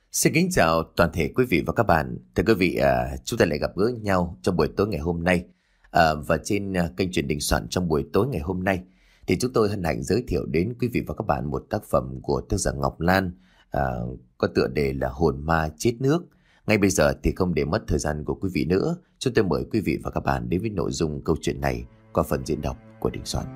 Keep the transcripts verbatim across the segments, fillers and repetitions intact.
Xin kính chào toàn thể quý vị và các bạn. Thưa quý vị, à, chúng ta lại gặp gỡ nhau trong buổi tối ngày hôm nay. À, và trên à, kênh truyền Đình Soạn trong buổi tối ngày hôm nay thì chúng tôi hân hạnh giới thiệu đến quý vị và các bạn một tác phẩm của tác giả Ngọc Lan, à, có tựa đề là Hồn Ma Chết Nước. Ngay bây giờ thì không để mất thời gian của quý vị nữa, chúng tôi mời quý vị và các bạn đến với nội dung câu chuyện này qua phần diễn đọc của Đình Soạn.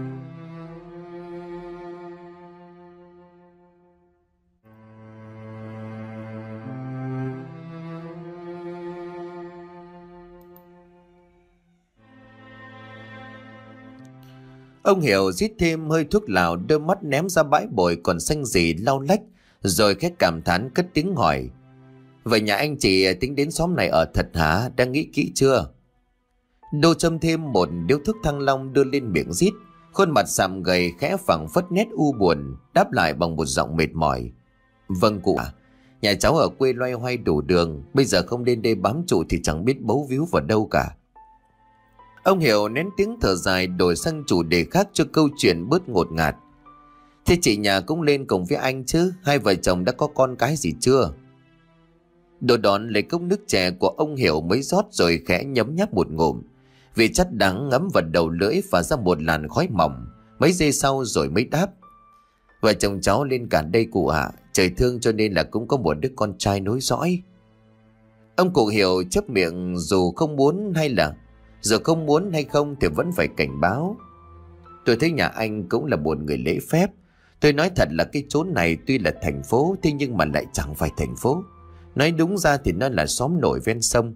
Ông Hiểu rít thêm hơi thuốc lào, đôi mắt ném ra bãi bồi còn xanh rì lau lách, rồi khẽ cảm thán cất tiếng hỏi: "Vậy nhà anh chị tính đến xóm này ở thật hả? Đang nghĩ kỹ chưa?" Đô châm thêm một điếu thuốc Thăng Long đưa lên miệng rít, khuôn mặt sạm gầy khẽ phảng phất nét u buồn, đáp lại bằng một giọng mệt mỏi: "Vâng cụ ạ, nhà cháu ở quê loay hoay đủ đường, bây giờ không lên đây bám trụ thì chẳng biết bấu víu vào đâu cả." Ông Hiểu nén tiếng thở dài, đổi sang chủ đề khác cho câu chuyện bớt ngột ngạt. "Thế chị nhà cũng lên cùng với anh chứ? Hai vợ chồng đã có con cái gì chưa?" Đồ đón lấy cốc nước chè của ông Hiểu mới rót rồi khẽ nhấm nháp một ngụm. Vị chất đắng ngấm vào đầu lưỡi và ra một làn khói mỏng. Mấy giây sau rồi mới đáp: "Vợ chồng cháu lên cả đây cụ ạ. Trời thương cho nên là cũng có một đứa con trai nối dõi." Ông cụ Hiểu chớp miệng, dù không muốn hay là Dù không muốn hay không thì vẫn phải cảnh báo: "Tôi thấy nhà anh cũng là một người lễ phép. Tôi nói thật là cái chốn này tuy là thành phố, thế nhưng mà lại chẳng phải thành phố. Nói đúng ra thì nó là xóm nổi ven sông."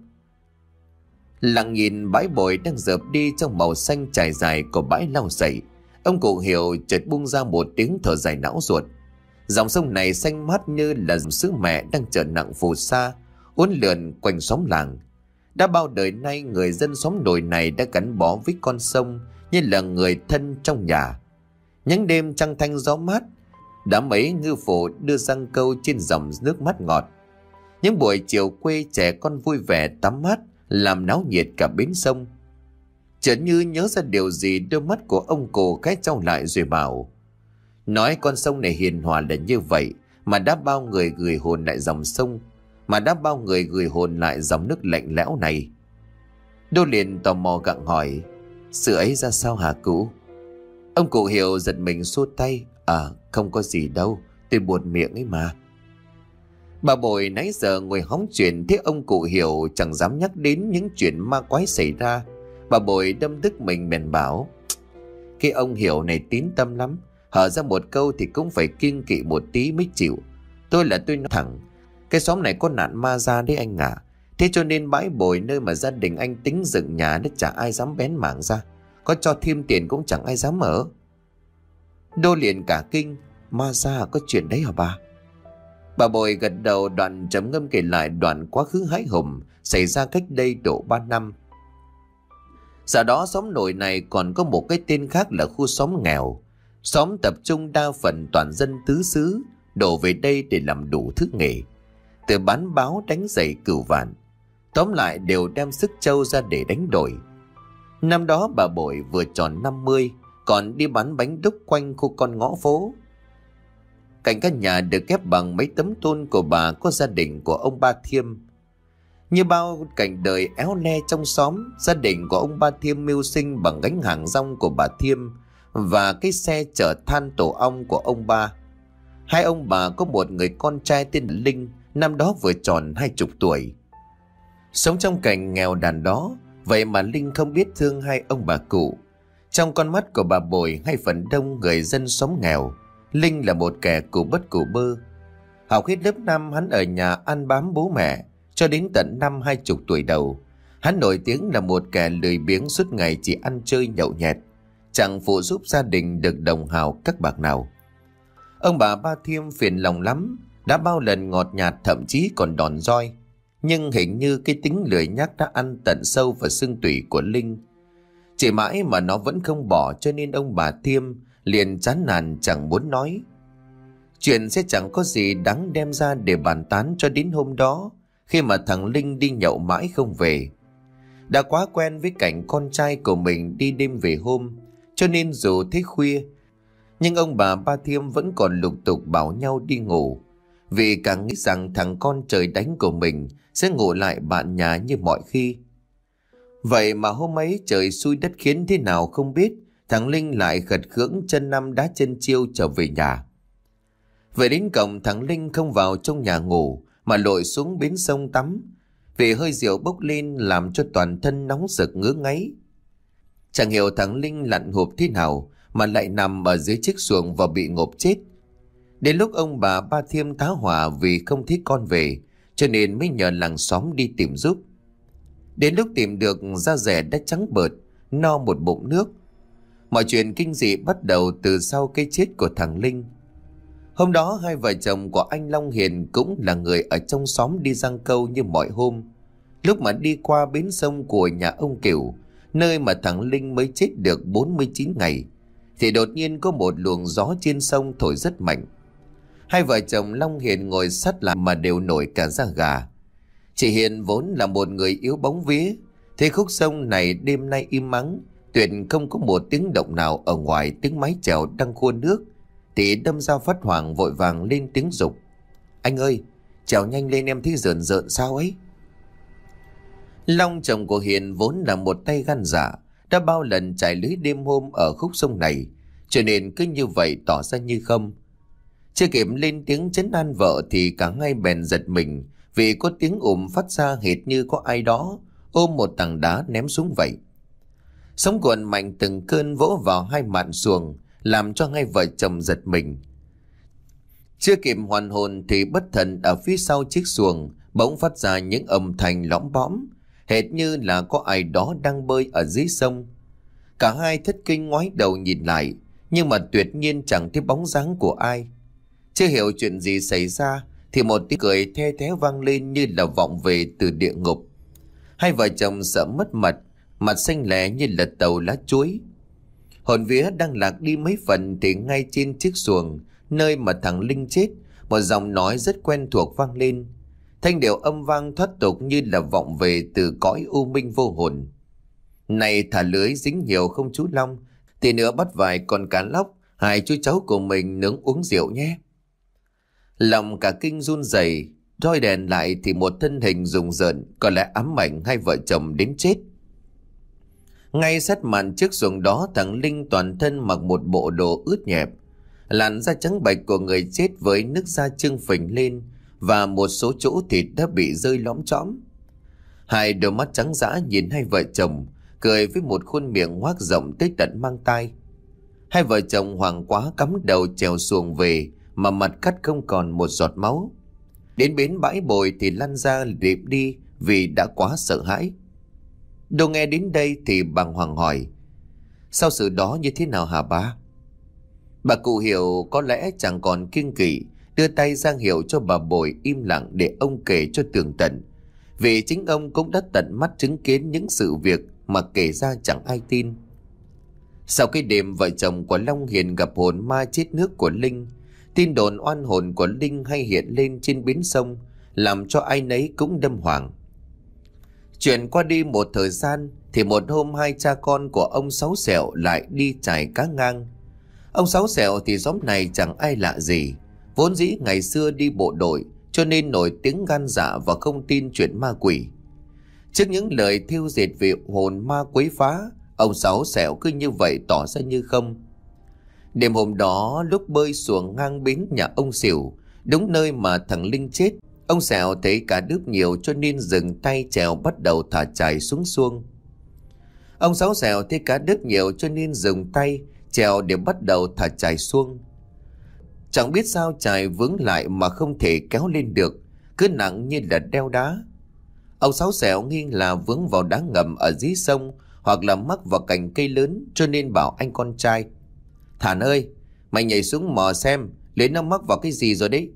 Lặng nhìn bãi bồi đang dợp đi trong màu xanh trải dài của bãi lau sậy, ông cụ Hiểu chợt buông ra một tiếng thở dài não ruột. Dòng sông này xanh mát như là sứ mẹ đang chở nặng phù sa, uốn lượn quanh xóm làng. Đã bao đời nay người dân xóm nổi này đã gắn bó với con sông như là người thân trong nhà. Những đêm trăng thanh gió mát, đã mấy ngư phủ đưa răng câu trên dòng nước mát ngọt. Những buổi chiều quê trẻ con vui vẻ tắm mát, làm náo nhiệt cả bến sông. Chợt như nhớ ra điều gì, đôi mắt của ông cụ khẽ trao lại rồi bảo: "Nói con sông này hiền hòa là như vậy, mà đã bao người gửi hồn lại dòng sông, mà đã bao người gửi hồn lại dòng nước lạnh lẽo này." Đô liền tò mò gặng hỏi: "Sự ấy ra sao hả cụ?" Ông cụ Hiểu giật mình xua tay: "À không có gì đâu, tôi buồn miệng ấy mà." Bà Bội nãy giờ ngồi hóng chuyện, thấy ông cụ Hiểu chẳng dám nhắc đến những chuyện ma quái xảy ra. Bà Bội đâm tức mình bèn bảo: "Cái ông Hiểu này tín tâm lắm, hở ra một câu thì cũng phải kiêng kỵ một tí mới chịu. Tôi là tôi nói thẳng, cái xóm này có nạn ma ra đấy anh ạ. Thế cho nên bãi bồi nơi mà gia đình anh tính dựng nhà nó chả ai dám bén mảng ra, có cho thêm tiền cũng chẳng ai dám ở." Đô liền cả kinh: "Ma ra có chuyện đấy hả bà?" Bà Bội gật đầu, đoạn trầm ngâm kể lại đoạn quá khứ hãi hùng xảy ra cách đây độ ba năm. Sau đó xóm nổi này còn có một cái tên khác là khu xóm nghèo. Xóm tập trung đa phần toàn dân tứ xứ đổ về đây để làm đủ thứ nghề, từ bán báo đánh giày cửu vạn, tóm lại đều đem sức trâu ra để đánh đổi. Năm đó bà Bội vừa tròn năm mươi, còn đi bán bánh đúc quanh khu con ngõ phố. Cạnh căn nhà được ghép bằng mấy tấm tôn của bà có gia đình của ông Ba Thiêm. Như bao cảnh đời éo le trong xóm, gia đình của ông Ba Thiêm mưu sinh bằng gánh hàng rong của bà Thiêm và cái xe chở than tổ ong của ông Ba. Hai ông bà có một người con trai tên là Linh, năm đó vừa tròn hai chục tuổi. Sống trong cảnh nghèo đàn đó, vậy mà Linh không biết thương hai ông bà cụ. Trong con mắt của bà Bội hay phần đông người dân xóm nghèo, Linh là một kẻ cụ bất cụ bơ. Học hết lớp năm, hắn ở nhà ăn bám bố mẹ cho đến tận năm hai chục tuổi đầu. Hắn nổi tiếng là một kẻ lười biếng, suốt ngày chỉ ăn chơi nhậu nhẹt, chẳng phụ giúp gia đình được đồng hào các bạc nào. Ông bà Ba Thiêm phiền lòng lắm, đã bao lần ngọt nhạt, thậm chí còn đòn roi. Nhưng hình như cái tính lười nhác đã ăn tận sâu vào xương tủy của Linh. Chỉ mãi mà nó vẫn không bỏ, cho nên ông bà Thiêm liền chán nản chẳng muốn nói. Chuyện sẽ chẳng có gì đáng đem ra để bàn tán cho đến hôm đó, khi mà thằng Linh đi nhậu mãi không về. Đã quá quen với cảnh con trai của mình đi đêm về hôm, cho nên dù thấy khuya, nhưng ông bà Ba Thiêm vẫn còn lục tục bảo nhau đi ngủ. vì càng nghĩ rằng thằng con trời đánh của mình sẽ ngủ lại bạn nhà như mọi khi. Vậy mà hôm ấy trời xui đất khiến thế nào không biết, thằng Linh lại khật khưỡng chân năm đá chân chiêu trở về nhà. Về đến cổng, thằng Linh không vào trong nhà ngủ mà lội xuống bến sông tắm, vì hơi rượu bốc lên làm cho toàn thân nóng rực ngứa ngáy. Chẳng hiểu thằng Linh lặn hụp thế nào mà lại nằm ở dưới chiếc xuồng và bị ngộp chết. Đến lúc ông bà Ba Thiêm tá hỏa vì không thấy con về, cho nên mới nhờ làng xóm đi tìm giúp. Đến lúc tìm được, da rẻ đã trắng bợt, no một bụng nước. Mọi chuyện kinh dị bắt đầu từ sau cái chết của thằng Linh. Hôm đó hai vợ chồng của anh Long Hiền cũng là người ở trong xóm đi giăng câu như mọi hôm. Lúc mà đi qua bến sông của nhà ông Cửu, nơi mà thằng Linh mới chết được bốn mươi chín ngày, thì đột nhiên có một luồng gió trên sông thổi rất mạnh. Hai vợ chồng Long Hiền ngồi sát lại mà đều nổi cả da gà. Chị Hiền vốn là một người yếu bóng vía, thế khúc sông này đêm nay im ắng, tuyệt không có một tiếng động nào ở ngoài tiếng mái chèo đang khua nước, thì đâm ra phát hoảng vội vàng lên tiếng dục: "Anh ơi, chèo nhanh lên, em thấy rợn rợn sao ấy." Long chồng của Hiền vốn là một tay gan dạ, đã bao lần trải lưới đêm hôm ở khúc sông này, cho nên cứ như vậy tỏ ra như không. Chưa kịp lên tiếng trấn an vợ thì cả hai bèn giật mình, vì có tiếng ùm phát ra hệt như có ai đó ôm một tảng đá ném xuống vậy. Sóng cuộn mạnh từng cơn vỗ vào hai mạn xuồng, làm cho hai vợ chồng giật mình. Chưa kịp hoàn hồn thì bất thần ở phía sau chiếc xuồng bỗng phát ra những âm thanh lõm bõm, hệt như là có ai đó đang bơi ở dưới sông. Cả hai thất kinh ngoái đầu nhìn lại, nhưng mà tuyệt nhiên chẳng thấy bóng dáng của ai. Chưa hiểu chuyện gì xảy ra thì một tiếng cười the thé vang lên như là vọng về từ địa ngục. Hai vợ chồng sợ mất mật, mặt xanh lè như là tàu lá chuối. Hồn vía đang lạc đi mấy phần thì ngay trên chiếc xuồng nơi mà thằng Linh chết, một giọng nói rất quen thuộc vang lên. Thanh điệu âm vang thoát tục như là vọng về từ cõi u minh vô hồn: "Này thả lưới dính nhiều không chú Long, tí nữa bắt vài con cá lóc, hai chú cháu của mình nướng uống rượu nhé." Lòng cả kinh run rẩy, roi đèn lại thì một thân hình rùng rợn có lẽ ám ảnh hai vợ chồng đến chết. Ngay sát màn trước xuồng đó, thằng Linh toàn thân mặc một bộ đồ ướt nhẹp, làn da trắng bệch của người chết với nước da trưng phình lên, và một số chỗ thịt đã bị rơi lõm chõm. Hai đôi mắt trắng dã nhìn hai vợ chồng, cười với một khuôn miệng hoác rộng tới tận mang tai. Hai vợ chồng hoảng quá cắm đầu chèo xuồng về, mà mặt cắt không còn một giọt máu. Đến bến bãi bồi thì lăn ra liệm đi vì đã quá sợ hãi. Đồ nghe đến đây thì bàng hoàng hỏi: "Sao sự đó như thế nào hả ba?" Bà cụ Hiểu có lẽ chẳng còn kiêng kỵ, đưa tay ra hiệu cho bà Bồi im lặng để ông kể cho tường tận, vì chính ông cũng đã tận mắt chứng kiến những sự việc mà kể ra chẳng ai tin. Sau cái đêm vợ chồng của Long Hiền gặp hồn ma chết nước của Linh, tin đồn oan hồn của Linh hay hiện lên trên bến sông, làm cho ai nấy cũng đâm hoàng. Chuyện qua đi một thời gian thì một hôm hai cha con của ông Sáu Sẹo lại đi chài cá ngang. Ông Sáu Sẹo thì xóm này chẳng ai lạ gì, vốn dĩ ngày xưa đi bộ đội cho nên nổi tiếng gan dạ và không tin chuyện ma quỷ. Trước những lời thiêu dệt về hồn ma quấy phá, ông Sáu Sẹo cứ như vậy tỏ ra như không. Đêm hôm đó lúc bơi xuồng ngang bến nhà ông Xỉu, đúng nơi mà thằng Linh chết, ông Sẹo thấy cá đớp nhiều cho nên dừng tay chèo bắt đầu thả chài xuống xuông. Ông Sáu Sẹo thấy cá đớp nhiều cho nên dừng tay chèo để bắt đầu thả chài xuông. Chẳng biết sao chài vướng lại mà không thể kéo lên được, cứ nặng như là đeo đá. Ông Sáu Sẹo nghi là vướng vào đá ngầm ở dưới sông hoặc là mắc vào cành cây lớn, cho nên bảo anh con trai: "Thản ơi, mày nhảy xuống mò xem lấy nó mắc vào cái gì rồi đấy."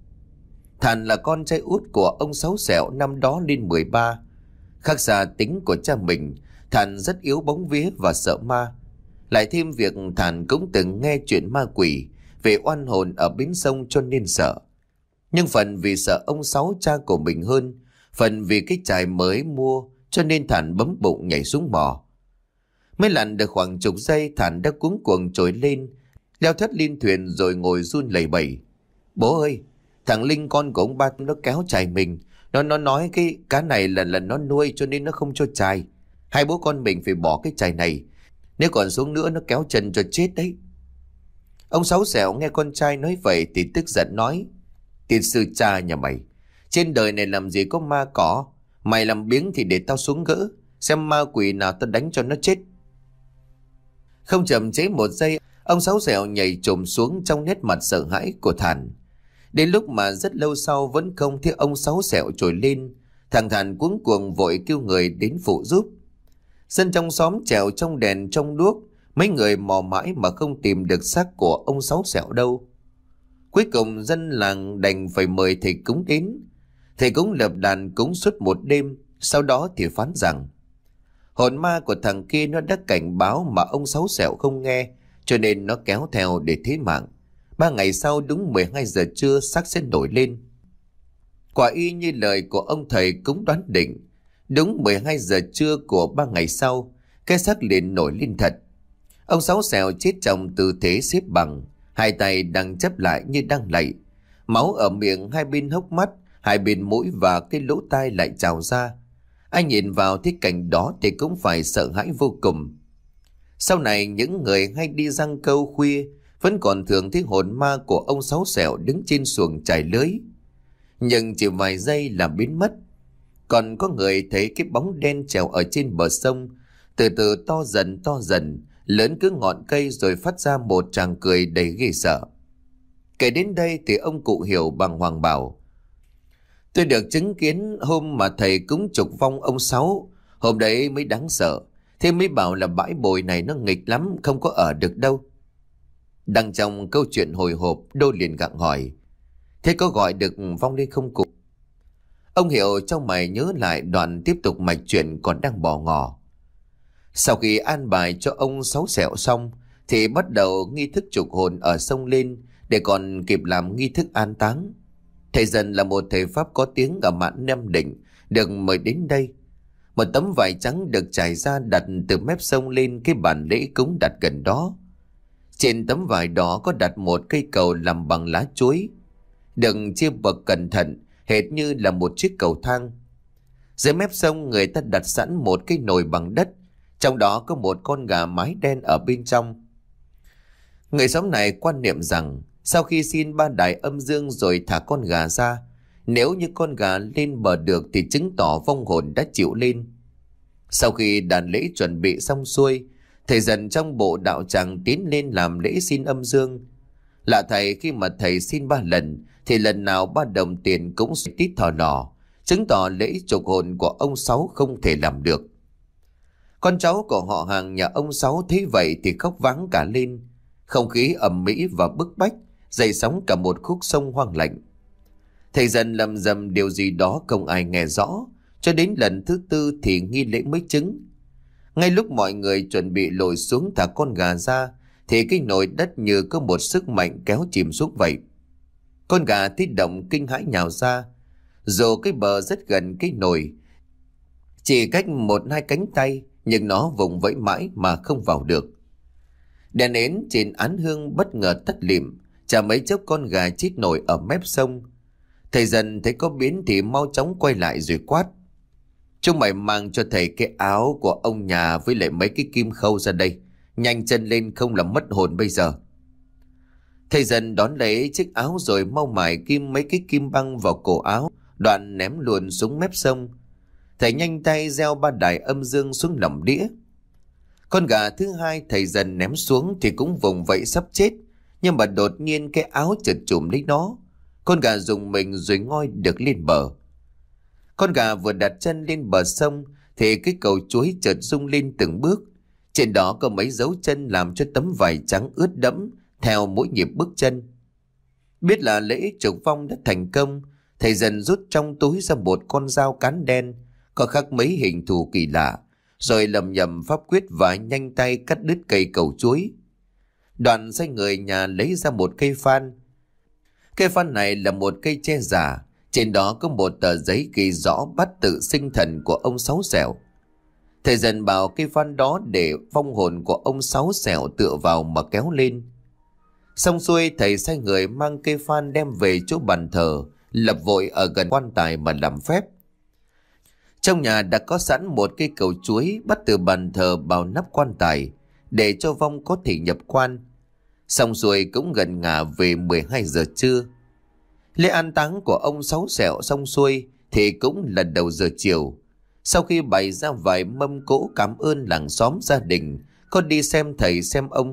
Thản là con trai út của ông Sáu Sẹo, năm đó lên mười ba. Khác xa tính của cha mình, Thản rất yếu bóng vía và sợ ma. Lại thêm việc Thản cũng từng nghe chuyện ma quỷ về oan hồn ở bến sông cho nên sợ. Nhưng phần vì sợ ông Sáu cha của mình hơn, phần vì cái chài mới mua cho nên Thản bấm bụng nhảy xuống mò. Mới lặn được khoảng chục giây, Thản đã cuống cuồng trồi lên, leo thất lên thuyền rồi ngồi run lẩy bẩy: "Bố ơi, Thằng Linh con của ông ba nó kéo chài mình. Nó nó nói cái cá này là là nó nuôi cho nên nó không cho chài. Hai bố con mình phải bỏ cái chài này. Nếu còn xuống nữa nó kéo chân cho chết đấy. Ông Sáu Sẹo nghe con trai nói vậy thì tức giận nói: Tiền sư cha nhà mày, trên đời này làm gì có ma cỏ. Mày làm biếng thì để tao xuống gỡ, xem ma quỷ nào tao đánh cho nó chết. Không chậm chế một giây, ông Sáu Sẹo nhảy trồm xuống trong nét mặt sợ hãi của Thản. Đến lúc mà rất lâu sau vẫn không thấy ông Sáu Sẹo trồi lên, thằng Thản cuống cuồng vội kêu người đến phụ giúp. Dân trong xóm trèo trong đèn trong đuốc, mấy người mò mãi mà không tìm được xác của ông Sáu Sẹo đâu. Cuối cùng dân làng đành phải mời thầy cúng đến. Thầy cúng lập đàn cúng suốt một đêm, sau đó thì phán rằng hồn ma của thằng kia nó đã cảnh báo mà ông Sáu Sẹo không nghe, cho nên nó kéo theo để thế mạng. Ba ngày sau đúng mười hai giờ trưa xác sẽ nổi lên. Quả y như lời của ông thầy cúng đoán định. Đúng mười hai giờ trưa của ba ngày sau, cái xác liền nổi lên thật. Ông Sáu Sẹo chết trong tư thế xếp bằng, hai tay đang chắp lại như đang lạy. Máu ở miệng, hai bên hốc mắt, hai bên mũi và cái lỗ tai lại trào ra. Anh nhìn vào thấy cảnh đó thì cũng phải sợ hãi vô cùng. Sau này những người hay đi giăng câu khuya vẫn còn thường thấy hồn ma của ông Sáu Sẹo đứng trên xuồng chài lưới, nhưng chỉ vài giây là biến mất. Còn có người thấy cái bóng đen trèo ở trên bờ sông, từ từ to dần to dần, lớn cứ ngọn cây rồi phát ra một tràng cười đầy ghê sợ. Kể đến đây thì ông cụ Hiểu bàng hoàng bảo: Tôi được chứng kiến hôm mà thầy cúng trục vong ông Sáu, hôm đấy mới đáng sợ. Thế mới bảo là bãi bồi này nó nghịch lắm, không có ở được đâu. Đang trong câu chuyện hồi hộp, Đô liền gặng hỏi: Thế có gọi được vong lên không cụ? Ông Hiểu trong mày nhớ lại đoạn tiếp tục mạch chuyện còn đang bỏ ngỏ. Sau khi an bài cho ông Sáu Sẹo xong thì bắt đầu nghi thức trục hồn ở sông lên, để còn kịp làm nghi thức an táng. Thầy Dần là một thầy pháp có tiếng ở mạn Nam Định, được mời đến đây. Một tấm vải trắng được trải ra đặt từ mép sông lên cái bàn lễ cúng đặt gần đó. Trên tấm vải đó có đặt một cây cầu làm bằng lá chuối, được chia bậc cẩn thận hệt như là một chiếc cầu thang. Dưới mép sông người ta đặt sẵn một cái nồi bằng đất, trong đó có một con gà mái đen ở bên trong. Người xóm này quan niệm rằng sau khi xin ba đại âm dương rồi thả con gà ra, nếu như con gà lên bờ được thì chứng tỏ vong hồn đã chịu lên. Sau khi đàn lễ chuẩn bị xong xuôi, thầy Dần trong bộ đạo tràng tiến lên làm lễ xin âm dương. Lạ thầy, khi mà thầy xin ba lần thì lần nào ba đồng tiền cũng tít thò lò, chứng tỏ lễ trục hồn của ông Sáu không thể làm được. Con cháu của họ hàng nhà ông Sáu thấy vậy thì khóc váng cả lên. Không khí ầm ĩ và bức bách, dậy sóng cả một khúc sông hoang lạnh. Thầy Dần lầm rầm điều gì đó không ai nghe rõ, cho đến lần thứ tư thì nghi lễ mới chứng. Ngay lúc mọi người chuẩn bị lội xuống thả con gà ra thì cái nồi đất như có một sức mạnh kéo chìm xuống vậy. Con gà thấy động kinh hãi nhào ra. Dù cái bờ rất gần cái nồi, chỉ cách một hai cánh tay, nhưng nó vùng vẫy mãi mà không vào được. Đèn nến trên án hương bất ngờ tắt lịm, chả mấy chốc con gà chết nổi ở mép sông. Thầy Dần thấy có biến thì mau chóng quay lại rồi quát: Chúng mày mang cho thầy cái áo của ông nhà với lại mấy cái kim khâu ra đây, nhanh chân lên không là mất hồn bây giờ. Thầy Dần đón lấy chiếc áo rồi mau mài kim mấy cái kim băng vào cổ áo, đoạn ném luôn xuống mép sông. Thầy nhanh tay gieo ba đài âm dương xuống lòng đĩa. Con gà thứ hai thầy Dần ném xuống thì cũng vùng vẫy sắp chết, nhưng mà đột nhiên cái áo chợt chụm lấy nó. Con gà dùng mình rồi ngoi được lên bờ. Con gà vừa đặt chân lên bờ sông thì cái cầu chuối chợt rung lên từng bước. Trên đó có mấy dấu chân làm cho tấm vải trắng ướt đẫm theo mỗi nhịp bước chân. Biết là lễ trục vong đã thành công, thầy Dần rút trong túi ra một con dao cán đen có khắc mấy hình thù kỳ lạ, rồi lầm nhầm pháp quyết và nhanh tay cắt đứt cây cầu chuối. Đoạn sai người nhà lấy ra một cây phan. Cây phan này là một cây tre giả, trên đó có một tờ giấy ghi rõ bát tự sinh thần của ông Sáu Sẹo. Thầy Dần bảo cây phan đó để vong hồn của ông Sáu Sẹo tựa vào mà kéo lên. Xong xuôi thầy sai người mang cây phan đem về chỗ bàn thờ, lập vội ở gần quan tài mà làm phép. Trong nhà đã có sẵn một cây cầu chuối bắt từ bàn thờ vào nắp quan tài để cho vong có thể nhập quan. Xong xuôi cũng gần ngả về mười hai giờ trưa. Lễ an táng của ông Sáu Sẹo xong xuôi thì cũng là đầu giờ chiều. Sau khi bày ra vài mâm cỗ cảm ơn làng xóm gia đình có đi xem thầy xem ông.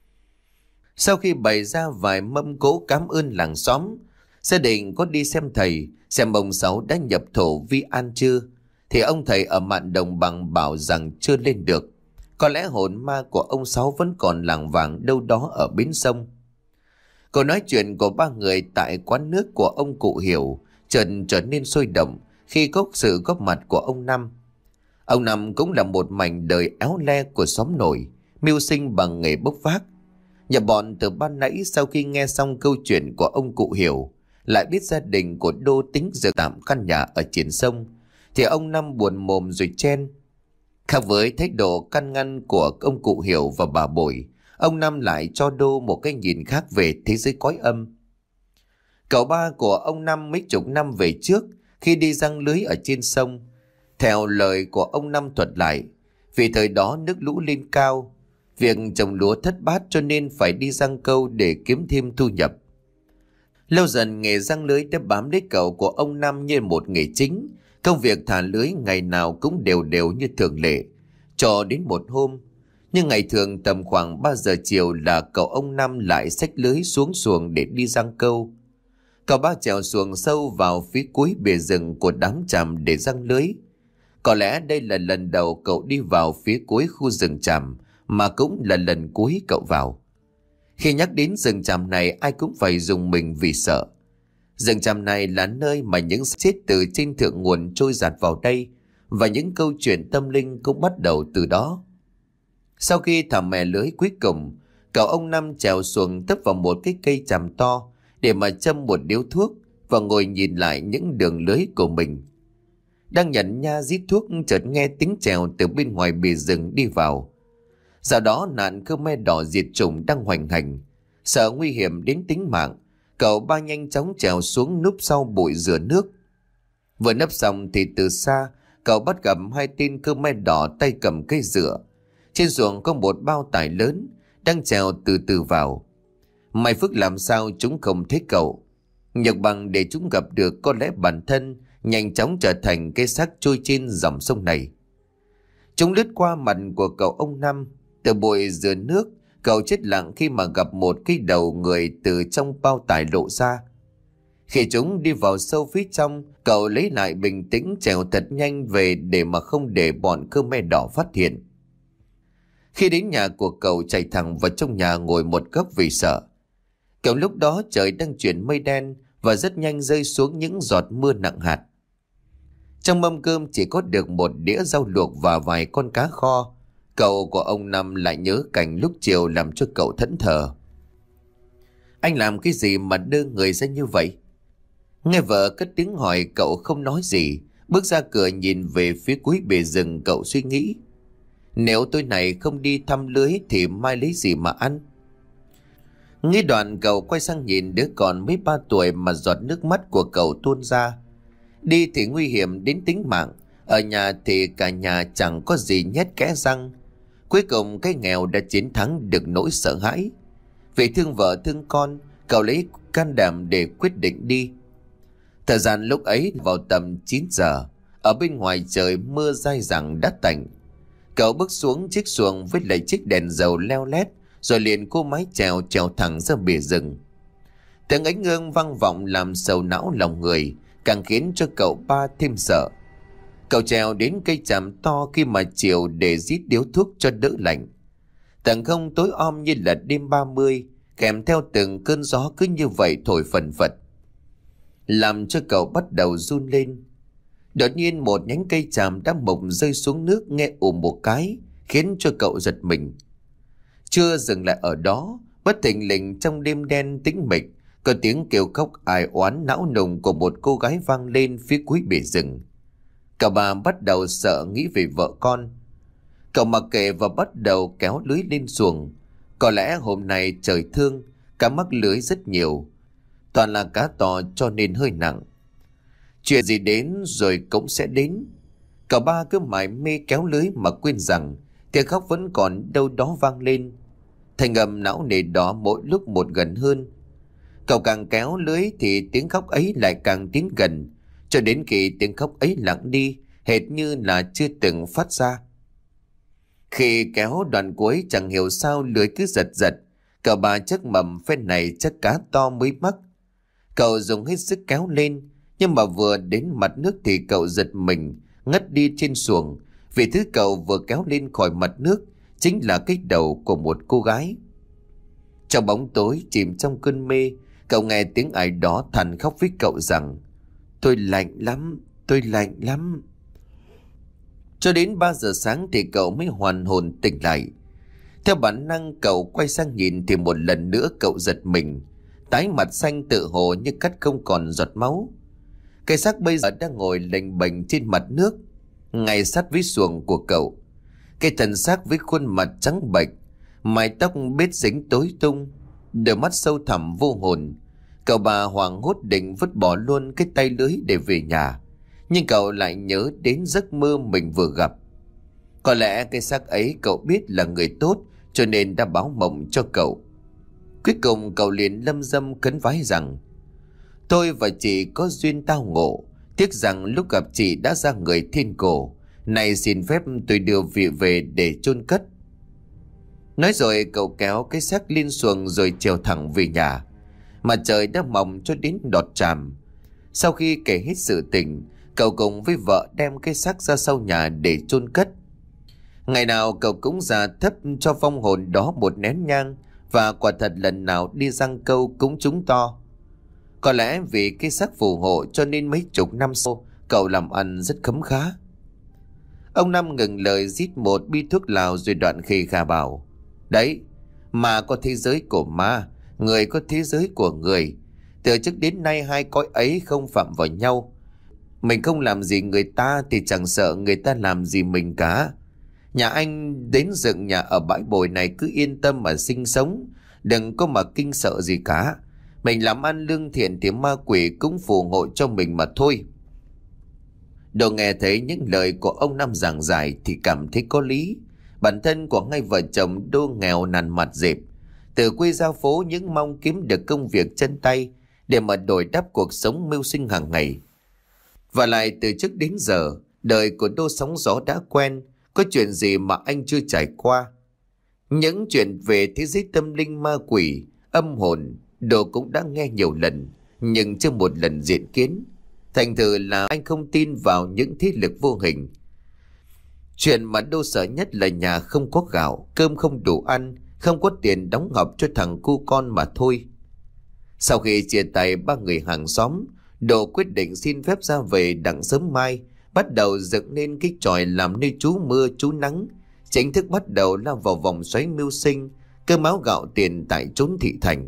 Sau khi bày ra vài mâm cỗ cảm ơn làng xóm, gia đình có đi xem thầy xem ông Sáu đã nhập thổ vi an chưa, thì ông thầy ở Mạn Đồng Bằng bảo rằng chưa lên được. Có lẽ hồn ma của ông Sáu vẫn còn lảng vảng đâu đó ở bến sông. Câu nói chuyện của ba người tại quán nước của ông cụ Hiểu chợt trở nên sôi động khi có sự góp mặt của ông Năm. Ông Năm cũng là một mảnh đời éo le của xóm nổi, mưu sinh bằng nghề bốc vác. Nhà bọn từ ban nãy sau khi nghe xong câu chuyện của ông cụ Hiểu, lại biết gia đình của Đô tính dựng tạm căn nhà ở trên sông, thì ông Năm buồn mồm rồi chen. Khác với thái độ can ngăn của ông cụ Hiểu và bà Bội, ông Năm lại cho Đô một cái nhìn khác về thế giới cõi âm. Cậu ba của ông Năm mấy chục năm về trước, khi đi giăng lưới ở trên sông, theo lời của ông Năm thuật lại, vì thời đó nước lũ lên cao, việc trồng lúa thất bát cho nên phải đi giăng câu để kiếm thêm thu nhập. Lâu dần nghề giăng lưới đã bám lấy cậu của ông Năm như một nghề chính. Công việc thả lưới ngày nào cũng đều đều như thường lệ, cho đến một hôm. Nhưng ngày thường tầm khoảng ba giờ chiều là cậu ông Năm lại xách lưới xuống xuồng để đi giăng câu. Cậu ba chèo xuồng sâu vào phía cuối bìa rừng của đám tràm để giăng lưới. Có lẽ đây là lần đầu cậu đi vào phía cuối khu rừng tràm, mà cũng là lần cuối cậu vào. Khi nhắc đến rừng tràm này, ai cũng phải dùng mình vì sợ. Rừng tràm này là nơi mà những chết từ trên thượng nguồn trôi dạt vào đây, và những câu chuyện tâm linh cũng bắt đầu từ đó. Sau khi thả mè lưới cuối cùng, cậu ông Năm trèo xuồng tấp vào một cái cây tràm to để mà châm một điếu thuốc và ngồi nhìn lại những đường lưới của mình. Đang nhận nha rít thuốc, chợt nghe tiếng chèo từ bên ngoài bìa rừng đi vào. Sau đó nạn Khmer đỏ diệt chủng đang hoành hành. Sợ nguy hiểm đến tính mạng, cậu ba nhanh chóng trèo xuống núp sau bụi dừa nước. Vừa nấp xong thì từ xa cậu bắt gặp hai tên Khmer đỏ tay cầm cây dựa. Trên xuồng có một bao tải lớn đang trèo từ từ vào. May phước làm sao chúng không thấy cậu. Nhược bằng để chúng gặp được, có lẽ bản thân nhanh chóng trở thành cái xác trôi trên dòng sông này. Chúng lướt qua mặt của cậu ông Năm. Từ bụi dừa nước, cậu chết lặng khi mà gặp một cái đầu người từ trong bao tải lộ ra. Khi chúng đi vào sâu phía trong, cậu lấy lại bình tĩnh trèo thật nhanh về để mà không để bọn Khmer đỏ phát hiện. Khi đến nhà của cậu, chạy thẳng vào trong nhà ngồi một góc vì sợ. Cậu lúc đó trời đang chuyển mây đen và rất nhanh rơi xuống những giọt mưa nặng hạt. Trong mâm cơm chỉ có được một đĩa rau luộc và vài con cá kho. Cậu của ông Năm lại nhớ cảnh lúc chiều làm cho cậu thẫn thờ. Anh làm cái gì mà đưa người ra như vậy? Nghe vợ cất tiếng hỏi, cậu không nói gì, bước ra cửa nhìn về phía cuối bìa rừng. Cậu suy nghĩ, nếu tối nay không đi thăm lưới thì mai lấy gì mà ăn? Nghĩ đoạn, cậu quay sang nhìn đứa còn mấy ba tuổi mà giọt nước mắt của cậu tuôn ra. Đi thì nguy hiểm đến tính mạng, ở nhà thì cả nhà chẳng có gì nhét kẽ răng. Cuối cùng cái nghèo đã chiến thắng được nỗi sợ hãi. Vì thương vợ thương con, cậu lấy can đảm để quyết định đi. Thời gian lúc ấy vào tầm chín giờ. Ở bên ngoài trời mưa dai dẳng đã tạnh. Cậu bước xuống chiếc xuồng với lại chiếc đèn dầu leo lét, rồi liền cô mái chèo trèo thẳng ra bìa rừng. Tiếng ánh ương vang vọng làm sầu não lòng người, càng khiến cho cậu ba thêm sợ. Cậu trèo đến cây tràm to khi mà chiều để rít điếu thuốc cho đỡ lạnh. Tầng không tối om như là đêm ba mươi, kèm theo từng cơn gió cứ như vậy thổi phần phật, làm cho cậu bắt đầu run lên. Đột nhiên một nhánh cây tràm đã mục rơi xuống nước nghe ùm một cái, khiến cho cậu giật mình. Chưa dừng lại ở đó, bất thình lình trong đêm đen tĩnh mịch, có tiếng kêu khóc ai oán não nùng của một cô gái vang lên phía cuối bìa rừng. Cả bà bắt đầu sợ nghĩ về vợ con. Cậu mặc kệ và bắt đầu kéo lưới lên xuồng. Có lẽ hôm nay trời thương, cá mắc lưới rất nhiều, toàn là cá to cho nên hơi nặng. Chuyện gì đến rồi cũng sẽ đến. Cả ba cứ mải mê kéo lưới mà quên rằng tiếng khóc vẫn còn đâu đó vang lên. Thành âm não nề đó mỗi lúc một gần hơn. Cậu càng kéo lưới thì tiếng khóc ấy lại càng tiến gần, cho đến khi tiếng khóc ấy lặng đi, hệt như là chưa từng phát ra. Khi kéo đoạn cuối chẳng hiểu sao lưới cứ giật giật. Cậu bà chắc mầm phen này chắc cá to mới mắc. Cậu dùng hết sức kéo lên, nhưng mà vừa đến mặt nước thì cậu giật mình, ngất đi trên xuồng, vì thứ cậu vừa kéo lên khỏi mặt nước chính là cái đầu của một cô gái. Trong bóng tối chìm trong cơn mê, cậu nghe tiếng ai đó thằn khóc với cậu rằng: "Tôi lạnh lắm, tôi lạnh lắm." Cho đến ba giờ sáng thì cậu mới hoàn hồn tỉnh lại. Theo bản năng cậu quay sang nhìn thì một lần nữa cậu giật mình, tái mặt xanh tự hồ như cắt không còn giọt máu. Cái xác bây giờ đang ngồi lềnh bềnh trên mặt nước, ngay sát với xuồng của cậu. Cái thân xác với khuôn mặt trắng bệch, mái tóc bết dính tối tung, đôi mắt sâu thẳm vô hồn. Cậu bà hoảng hốt định vứt bỏ luôn cái tay lưới để về nhà, nhưng cậu lại nhớ đến giấc mơ mình vừa gặp. Có lẽ cái xác ấy cậu biết là người tốt, cho nên đã báo mộng cho cậu. Cuối cùng cậu liền lâm dâm khấn vái rằng: "Tôi và chị có duyên tao ngộ, tiếc rằng lúc gặp chị đã ra người thiên cổ. Này xin phép tôi đưa vị về để chôn cất." Nói rồi cậu kéo cái xác lên xuồng rồi trèo thẳng về nhà. Mà trời đã mỏng cho đến đọt tràm. Sau khi kể hết sự tình, cậu cùng với vợ đem cái xác ra sau nhà để chôn cất. Ngày nào cậu cũng ra thắp cho vong hồn đó một nén nhang, và quả thật lần nào đi giăng câu cũng trúng to. Có lẽ vì cái xác phù hộ cho nên mấy chục năm sau cậu làm ăn rất khấm khá. Ông Năm ngừng lời rít một bi thuốc lào rồi đoạn khì khà bảo: "Đấy, ma có thế giới của ma, người có thế giới của người. Từ trước đến nay hai cõi ấy không phạm vào nhau. Mình không làm gì người ta thì chẳng sợ người ta làm gì mình cả. Nhà anh đến dựng nhà ở bãi bồi này cứ yên tâm mà sinh sống, đừng có mà kinh sợ gì cả. Mình làm ăn lương thiện thì ma quỷ cũng phù hộ cho mình mà thôi." Đồ nghe thấy những lời của ông Năm giảng giải thì cảm thấy có lý. Bản thân của hai vợ chồng Đô nghèo nàn mặt dẹp, từ quê ra phố những mong kiếm được công việc chân tay để mà đổi đắp cuộc sống mưu sinh hàng ngày. Và lại từ trước đến giờ đời của Đô sóng gió đã quen, có chuyện gì mà anh chưa trải qua. Những chuyện về thế giới tâm linh ma quỷ, âm hồn, Đô cũng đã nghe nhiều lần, nhưng chưa một lần diện kiến. Thành thử là anh không tin vào những thế lực vô hình. Chuyện mà Đô sợ nhất là nhà không có gạo, cơm không đủ ăn, không có tiền đóng học cho thằng cu con mà thôi. Sau khi chia tay ba người hàng xóm, Đô quyết định xin phép ra về đặng sớm mai, bắt đầu dựng nên cái chòi làm nơi trú mưa trú nắng, chính thức bắt đầu lao vào vòng xoáy mưu sinh, cơm áo gạo tiền tại chốn thị thành.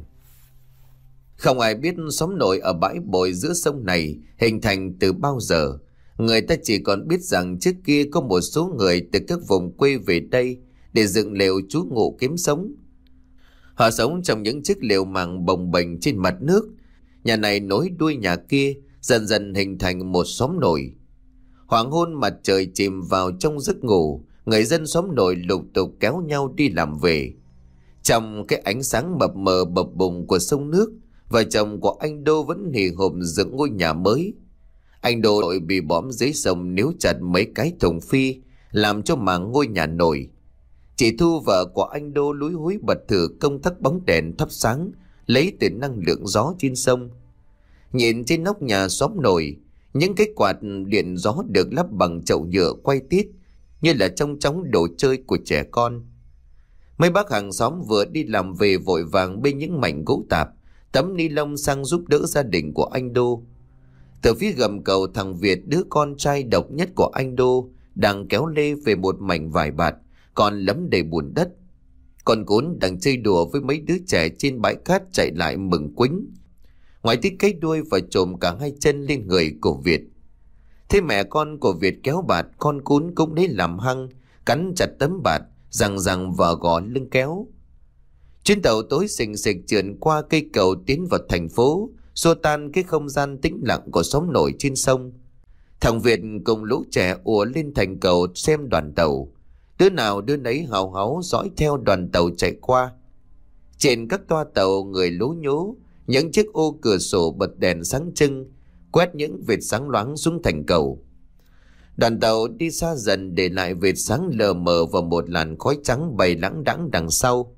Không ai biết xóm nổi ở bãi bồi giữa sông này hình thành từ bao giờ. Người ta chỉ còn biết rằng trước kia có một số người từ các vùng quê về đây để dựng lều trú ngụ kiếm sống. Họ sống trong những chiếc lều màng bồng bềnh trên mặt nước, nhà này nối đuôi nhà kia, dần dần hình thành một xóm nổi. Hoàng hôn mặt trời chìm vào trong giấc ngủ, người dân xóm nổi lục tục kéo nhau đi làm về. Trong cái ánh sáng mập mờ bập bùng của sông nước, vợ chồng của anh Đô vẫn hì hục dựng ngôi nhà mới. Anh Đô đội bị bõm dưới sông níu chặt mấy cái thùng phi, làm cho mảng ngôi nhà nổi. Chị Thu vợ của anh Đô lúi húi bật thử công tắc bóng đèn thắp sáng, lấy từ năng lượng gió trên sông. Nhìn trên nóc nhà xóm nổi, những cái quạt điện gió được lắp bằng chậu nhựa quay tít, như là trong chóng đồ chơi của trẻ con. Mấy bác hàng xóm vừa đi làm về vội vàng bê những mảnh gỗ tạp, tấm ni lông sang giúp đỡ gia đình của anh Đô. Từ phía gầm cầu, thằng Việt, đứa con trai độc nhất của anh Đô, đang kéo lê về một mảnh vải bạt còn lấm đầy bùn đất. Con Cún đang chơi đùa với mấy đứa trẻ trên bãi cát chạy lại mừng quính, ngoái tít cái đuôi và chồm cả hai chân lên người của Việt. Thế mẹ con của Việt kéo bạt, con Cún cũng lấy làm hăng, cắn chặt tấm bạt, rằng rằng và gõ lưng kéo. Chuyến tàu tối xình xịch trườn qua cây cầu tiến vào thành phố, xua tan cái không gian tĩnh lặng của xóm nổi trên sông. Thằng Việt cùng lũ trẻ ùa lên thành cầu xem đoàn tàu. Đứa nào đứa nấy hào háo dõi theo đoàn tàu chạy qua. Trên các toa tàu người lố nhố, những chiếc ô cửa sổ bật đèn sáng trưng, quét những vệt sáng loáng xuống thành cầu. Đoàn tàu đi xa dần để lại vệt sáng lờ mờ và một làn khói trắng bay lãng đãng đằng sau.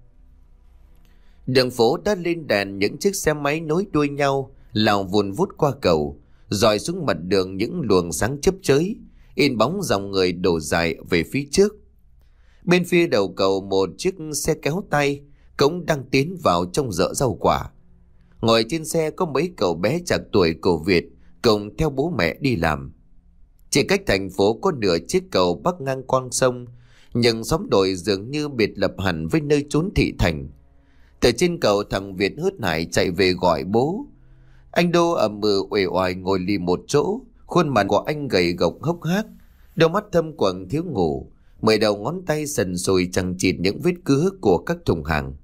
Đường phố đã lên đèn, những chiếc xe máy nối đuôi nhau lao vùn vút qua cầu, dọi xuống mặt đường những luồng sáng chớp chới, in bóng dòng người đổ dài về phía trước. Bên phía đầu cầu một chiếc xe kéo tay cũng đang tiến vào trong rợ rau quả. Ngồi trên xe có mấy cậu bé chạc tuổi của Việt cùng theo bố mẹ đi làm. Chỉ cách thành phố có nửa chiếc cầu bắc ngang con sông, nhưng xóm đồi dường như biệt lập hẳn với nơi chốn thị thành. Từ trên cầu thằng Việt hớt hải chạy về gọi bố. Anh Đô ẩm mừ uể oải ngồi lì một chỗ, khuôn mặt của anh gầy gộc hốc hác, đôi mắt thâm quầng thiếu ngủ, mười đầu ngón tay sần sùi chằng chịt những vết cứa của các thùng hàng.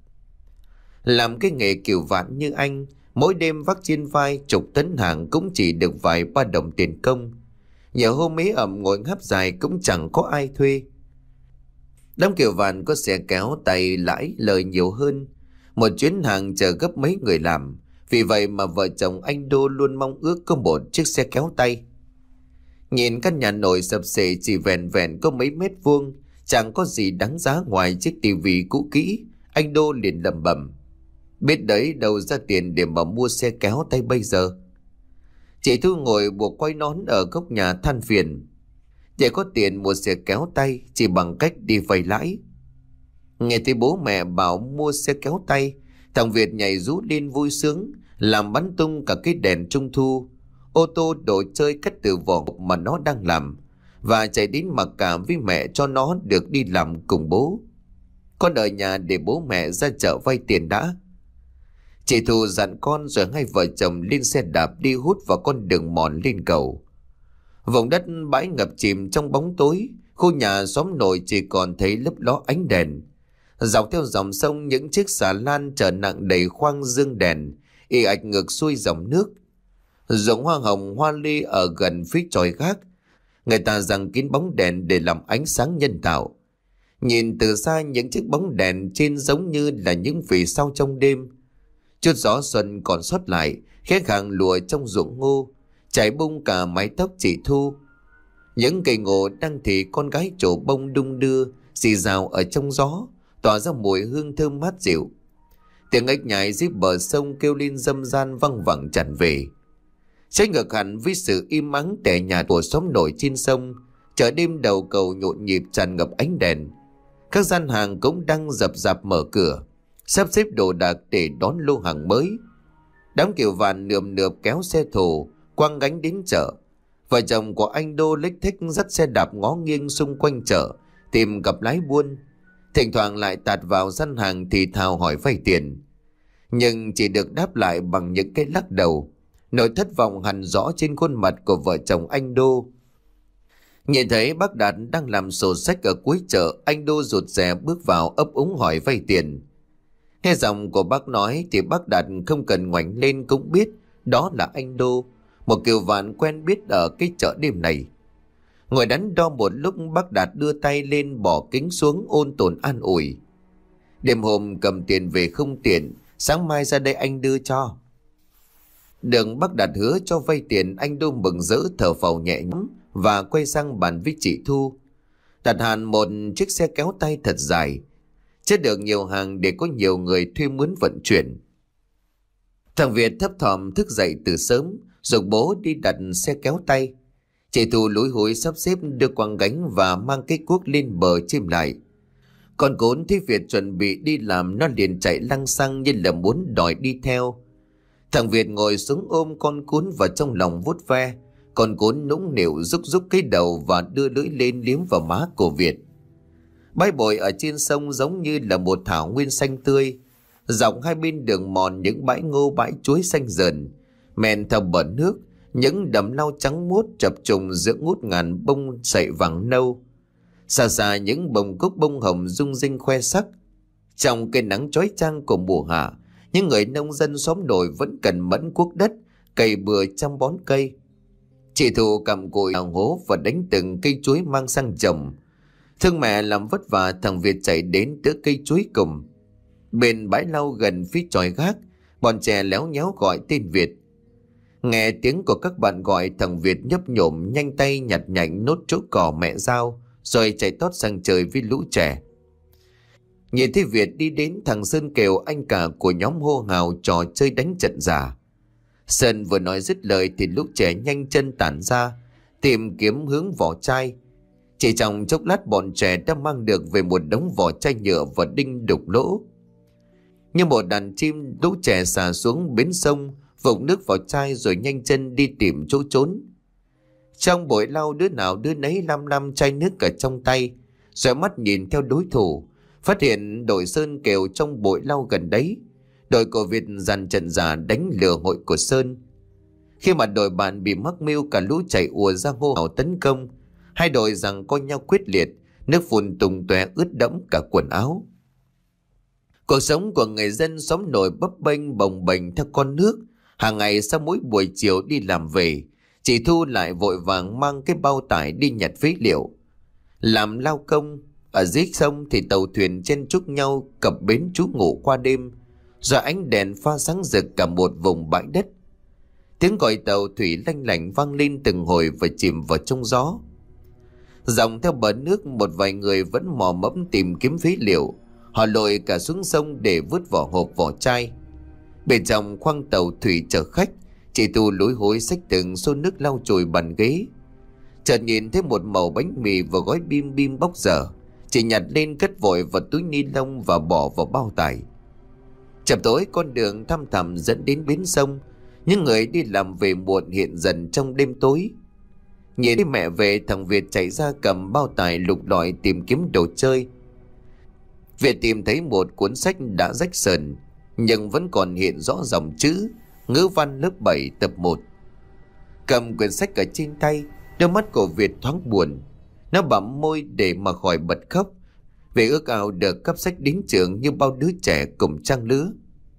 Làm cái nghề cừu vạn như anh, mỗi đêm vác trên vai chục tấn hàng cũng chỉ được vài ba đồng tiền công. Nhiều hôm ế ẩm ngồi ngáp dài cũng chẳng có ai thuê. Đám cừu vạn có xe kéo tay lãi lời nhiều hơn. Một chuyến hàng chờ gấp mấy người làm, vì vậy mà vợ chồng anh Đô luôn mong ước có một chiếc xe kéo tay. Nhìn căn nhà nổi sập xệ chỉ vẹn vẹn có mấy mét vuông, chẳng có gì đáng giá ngoài chiếc tivi cũ kỹ, anh Đô liền lẩm bẩm: biết đấy đâu ra tiền để mà mua xe kéo tay bây giờ. Chị Thu ngồi buộc quay nón ở góc nhà than phiền: để có tiền mua xe kéo tay chỉ bằng cách đi vay lãi. Nghe thấy bố mẹ bảo mua xe kéo tay, thằng Việt nhảy rú lên vui sướng, làm bắn tung cả cái đèn trung thu, ô tô đồ chơi cắt từ vỏ mà nó đang làm, và chạy đến mặc cả với mẹ cho nó được đi làm cùng bố. Con ở nhà để bố mẹ ra chợ vay tiền đã. Chị Thu dặn con rồi hai vợ chồng lên xe đạp đi hút vào con đường mòn lên cầu. Vùng đất bãi ngập chìm trong bóng tối, khu nhà xóm nổi chỉ còn thấy lấp ló ánh đèn. Dọc theo dòng sông những chiếc xà lan chở nặng đầy khoang dương đèn ì ạch ngược xuôi dòng nước. Ruộng hoa hồng hoa ly ở gần phía chòi gác, người ta giăng kín bóng đèn để làm ánh sáng nhân tạo. Nhìn từ xa những chiếc bóng đèn trên giống như là những vì sao trong đêm. Chút gió xuân còn sót lại khẽ hàng lùa trong ruộng ngô, chảy bung cả mái tóc chị Thu. Những cây ngô đang thì con gái trổ bông đung đưa xì rào ở trong gió, tỏa ra mùi hương thơm mát dịu. Tiếng ếch nhái dưới bờ sông kêu lên râm ran văng vẳng tràn về. Trái ngược hẳn với sự im ắng tẻ nhạt của xóm nổi trên sông, chợ đêm đầu cầu nhộn nhịp tràn ngập ánh đèn. Các gian hàng cũng đang dập dạp mở cửa, sắp xếp đồ đạc để đón lô hàng mới. Đám cừu vạn nườm nượp kéo xe thồ quăng gánh đến chợ. Vợ chồng của anh Đô lếch thếch dắt xe đạp ngó nghiêng xung quanh chợ tìm gặp lái buôn, thỉnh thoảng lại tạt vào gian hàng thì thào hỏi vay tiền, nhưng chỉ được đáp lại bằng những cái lắc đầu. Nỗi thất vọng hằn rõ trên khuôn mặt của vợ chồng anh Đô. Nhìn thấy bác Đạt đang làm sổ sách ở cuối chợ, anh Đô rụt rè bước vào ấp úng hỏi vay tiền. Nghe giọng của bác nói thì bác Đạt không cần ngoảnh lên cũng biết đó là anh Đô, một cừu vạn quen biết ở cái chợ đêm này. Ngồi đắn đo một lúc, bác Đạt đưa tay lên bỏ kính xuống ôn tồn an ủi: đêm hôm cầm tiền về không tiện, sáng mai ra đây anh đưa cho. Được bác Đạt hứa cho vay tiền, anh Đô mừng rỡ thở phào nhẹ nhõm và quay sang bàn với chị Thu, đặt hẳn một chiếc xe kéo tay thật dài, chất được nhiều hàng để có nhiều người thuê mướn vận chuyển. Thằng Việt thấp thỏm thức dậy từ sớm, giục bố đi đặt xe kéo tay. Chị Thu lúi húi sắp xếp đưa quăng gánh và mang cái cuốc lên bờ chìm lại. Con Cún thấy Việt chuẩn bị đi làm, nó liền chạy lăng xăng như là muốn đòi đi theo. Thằng Việt ngồi xuống ôm con Cún vào trong lòng vuốt ve. Con Cún nũng nịu rúc rúc cái đầu và đưa lưỡi lên liếm vào má của Việt. Bãi bồi ở trên sông giống như là một thảo nguyên xanh tươi. Dọc hai bên đường mòn những bãi ngô bãi chuối xanh dờn, men theo bờ nước những đầm lau trắng muốt chập trùng giữa ngút ngàn bông sậy vàng nâu. Xa xa những bông cúc bông hồng rung rinh khoe sắc. Trong cái nắng chói chang của mùa hạ, những người nông dân xóm nổi vẫn cần mẫn cuốc đất, cày bừa chăm bón cây. Chị Thu cầm cùi đào hố và đánh từng cây chuối mang sang trồng. Thương mẹ làm vất vả, thằng Việt chạy đến đỡ cây chuối cùng. Bên bãi lau gần phía chòi gác, bọn trẻ léo nhéo gọi tên Việt. Nghe tiếng của các bạn gọi, thằng Việt nhấp nhổm nhanh tay nhặt nhạnh nốt chỗ cỏ mẹ giao, rồi chạy tót sang chơi với lũ trẻ. Nhìn thấy Việt đi đến, thằng Sơn kêu anh cả của nhóm hô hào trò chơi đánh trận giả. Sơn vừa nói dứt lời thì lũ trẻ nhanh chân tản ra, tìm kiếm hướng vỏ chai. Chỉ trong chốc lát bọn trẻ đã mang được về một đống vỏ chai nhựa và đinh đục lỗ. Như một đàn chim, lũ trẻ xà xuống bến sông, vụng nước vào chai rồi nhanh chân đi tìm chỗ trốn. Trong bụi lau, đứa nào đứa nấy lăm lăm chai nước ở trong tay, rồi mắt nhìn theo đối thủ, phát hiện đội Sơn kêu trong bụi lau gần đấy. Đội của Việt dàn trận giả đánh lừa hội của Sơn. Khi mà đội bạn bị mắc mưu, cả lũ chạy ùa ra hô hào tấn công. Hai đội giằng co nhau quyết liệt, nước phun tung tóe ướt đẫm cả quần áo. Cuộc sống của người dân xóm nổi bấp bênh bồng bềnh theo con nước. Hàng ngày sau mỗi buổi chiều đi làm về, chị Thu lại vội vàng mang cái bao tải đi nhặt phế liệu. Làm lao công ở dưới sông thì tàu thuyền chen chúc nhau cập bến trú ngụ qua đêm, rồi ánh đèn pha sáng rực cả một vùng bãi đất. Tiếng gọi tàu thủy lanh lảnh vang lên từng hồi và chìm vào trong gió. Dòng theo bờ nước, một vài người vẫn mò mẫm tìm kiếm phế liệu. Họ lội cả xuống sông để vứt vỏ hộp vỏ chai. Bên trong khoang tàu thủy chở khách, chị Tu lúi hối xách từng xô nước lau chùi bàn ghế. Chợt nhìn thấy một mẩu bánh mì và gói bim bim bóc dở, chị nhặt lên cất vội vào túi ni lông và bỏ vào bao tải. Chập tối, con đường thăm thẳm dẫn đến bến sông. Những người đi làm về muộn hiện dần trong đêm tối. Nhìn thấy mẹ về, thằng Việt chạy ra cầm bao tải lục lọi tìm kiếm đồ chơi. Việt tìm thấy một cuốn sách đã rách sờn, nhưng vẫn còn hiện rõ dòng chữ ngữ văn lớp bảy tập một. Cầm quyển sách ở trên tay, đôi mắt của Việt thoáng buồn. Nó bặm môi để mà khỏi bật khóc, vì ước ao được cấp sách đến trường như bao đứa trẻ cùng trang lứa.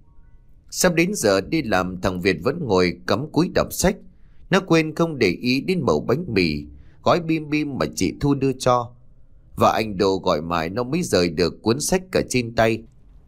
Sắp đến giờ đi làm, thằng Việt vẫn ngồi cắm cúi đọc sách. Nó quên không để ý đến mẩu bánh mì, gói bim bim mà chị Thu đưa cho. Và anh Đô gọi mãi nó mới rời được cuốn sách ở trên tay.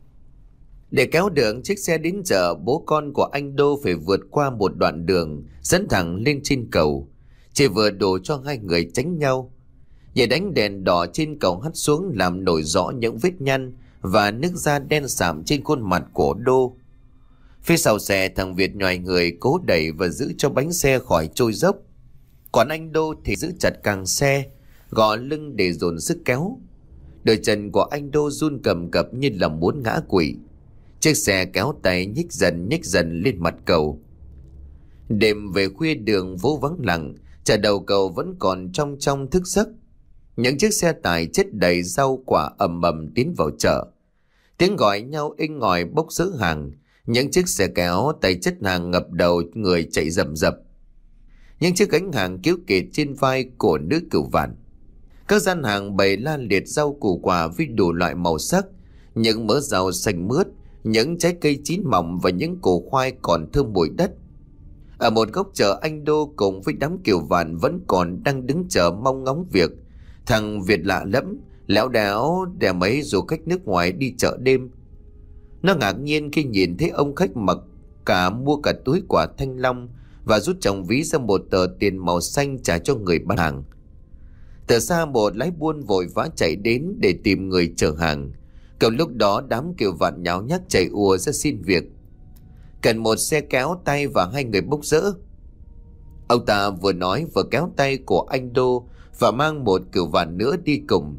Để kéo được chiếc xe đến chợ, bố con của anh Đô phải vượt qua một đoạn đường dẫn thẳng lên trên cầu. Chỉ vừa đủ cho hai người tránh nhau. Nhờ đánh đèn đỏ trên cầu hắt xuống làm nổi rõ những vết nhăn và nước da đen sạm trên khuôn mặt của Đô. Phía sau xe, thằng Việt nhoài người cố đẩy và giữ cho bánh xe khỏi trôi dốc. Còn anh Đô thì giữ chặt càng xe, gò lưng để dồn sức kéo. Đôi chân của anh Đô run cầm cập như là muốn ngã quỵ. Chiếc xe kéo tay nhích dần nhích dần lên mặt cầu. Đêm về khuya, đường phố vắng lặng, chợ đầu cầu vẫn còn trong trong thức giấc. Những chiếc xe tải chất đầy rau quả ầm ầm tiến vào chợ. Tiếng gọi nhau inh ngòi bốc rỡ hàng. Những chiếc xe kéo tay chất hàng ngập đầu người chạy rầm rập. Những chiếc gánh hàng kéo kịt trên vai của nữ cửu vạn. Các gian hàng bày la liệt rau củ quả với đủ loại màu sắc, những mớ rau xanh mướt, những trái cây chín mọng và những củ khoai còn thơm mùi đất. Ở một góc chợ, anh Đô cùng với đám cửu vạn vẫn còn đang đứng chờ mong ngóng việc. Thằng Việt lạ lẫm, lẽo đẽo đè mấy du khách nước ngoài đi chợ đêm. Nó ngạc nhiên khi nhìn thấy ông khách mặc cả mua cả túi quả thanh long và rút trong ví ra một tờ tiền màu xanh trả cho người bán hàng. Từ xa, một lái buôn vội vã chạy đến để tìm người chở hàng. Cậu lúc đó đám kiều vạn nháo nhác chạy ùa ra xin việc. Cần một xe kéo tay và hai người bốc rỡ. Ông ta vừa nói vừa kéo tay của anh Đô và mang một cửu vạn nữa đi cùng.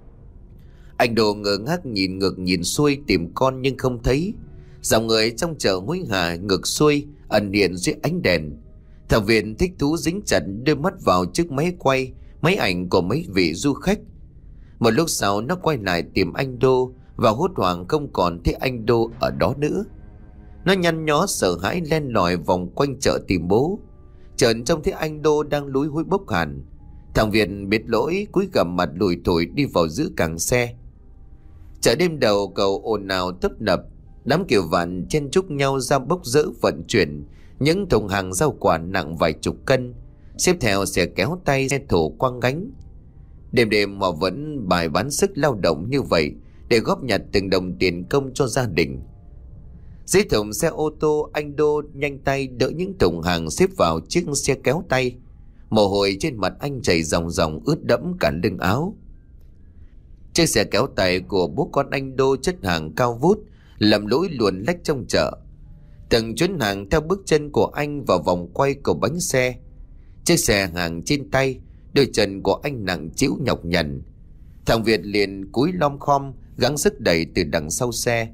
Anh Đô ngơ ngác nhìn ngược nhìn xuôi tìm con nhưng không thấy. Dòng người trong chợ hối hả ngược xuôi ẩn hiện dưới ánh đèn. Thằng Việt thích thú dính chặt đôi mắt vào chiếc máy quay, máy ảnh của mấy vị du khách. Một lúc sau nó quay lại tìm anh Đô và hốt hoảng không còn thấy anh Đô ở đó nữa. Nó nhăn nhó sợ hãi len lỏi vòng quanh chợ tìm bố. Chợt trông thấy anh Đô đang lúi húi bốc hẳn. Thằng Việt biết lỗi cúi gằm mặt lủi thủi đi vào giữ càng xe. Chợ đêm đầu cầu ồn ào tấp nập, đám kiều vạn chen chúc nhau ra bốc rỡ vận chuyển những thùng hàng rau quả nặng vài chục cân, xếp theo xe kéo tay, xe thổ quăng gánh. Đêm đêm họ vẫn bài bán sức lao động như vậy để góp nhặt từng đồng tiền công cho gia đình. Dưới thùng xe ô tô, anh Đô nhanh tay đỡ những thùng hàng xếp vào chiếc xe kéo tay. Mồ hôi trên mặt anh chảy ròng ròng ướt đẫm cả lưng áo. Chiếc xe kéo tay của bố con anh Đô chất hàng cao vút, lầm lũi luồn lách trong chợ. Từng chuyến hàng theo bước chân của anh vào vòng quay của bánh xe. Chiếc xe hàng trên tay, đôi chân của anh nặng trĩu nhọc nhằn. Thằng Việt liền cúi lom khom gắng sức đẩy từ đằng sau xe.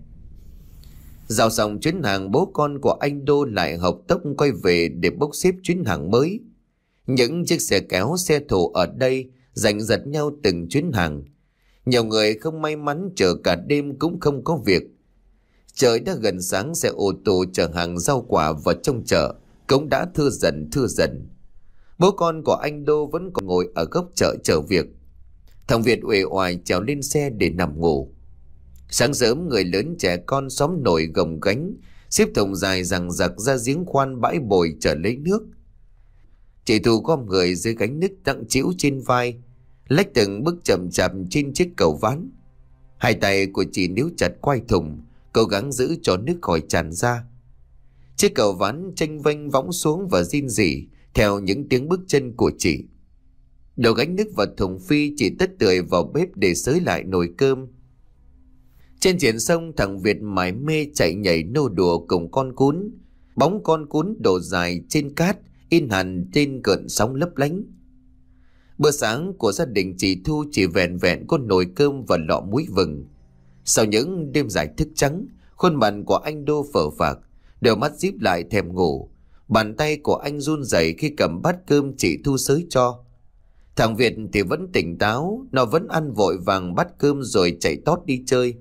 Giao xong chuyến hàng, bố con của anh Đô lại học tốc quay về để bốc xếp chuyến hàng mới. Những chiếc xe kéo, xe thổ ở đây giành giật nhau từng chuyến hàng. Nhiều người không may mắn chờ cả đêm cũng không có việc. Trời đã gần sáng, xe ô tô chở hàng rau quả vào trong chợ cũng đã thưa dần thưa dần. Bố con của anh Đô vẫn còn ngồi ở góc chợ chờ việc. Thằng Việt uể oải trèo lên xe để nằm ngủ. Sáng sớm, người lớn trẻ con xóm nổi gồng gánh xếp thùng dài rằng giặc ra giếng khoan bãi bồi chờ lấy nước. Chị Thu gom người dưới gánh nước nặng trĩu trên vai, lách từng bước chậm chạp trên chiếc cầu ván. Hai tay của chị níu chặt quai thùng, cố gắng giữ cho nước khỏi tràn ra. Chiếc cầu ván chênh vênh võng xuống và rên rỉ theo những tiếng bước chân của chị. Đầu gánh nước vào thùng phi, chị tất tưởi vào bếp để xới lại nồi cơm. Trên triển sông, thằng Việt mải mê chạy nhảy nô đùa cùng con cún. Bóng con cún đổ dài trên cát, in hẳn trên cơn sóng lấp lánh. Bữa sáng của gia đình chị Thu chỉ vẹn vẹn có nồi cơm và lọ muối vừng. Sau những đêm dài thức trắng, khuôn mặt của anh Đô phờ phạc, đôi mắt díp lại thèm ngủ. Bàn tay của anh run rẩy khi cầm bát cơm chị Thu xới cho. Thằng Việt thì vẫn tỉnh táo, nó vẫn ăn vội vàng bát cơm rồi chạy tót đi chơi.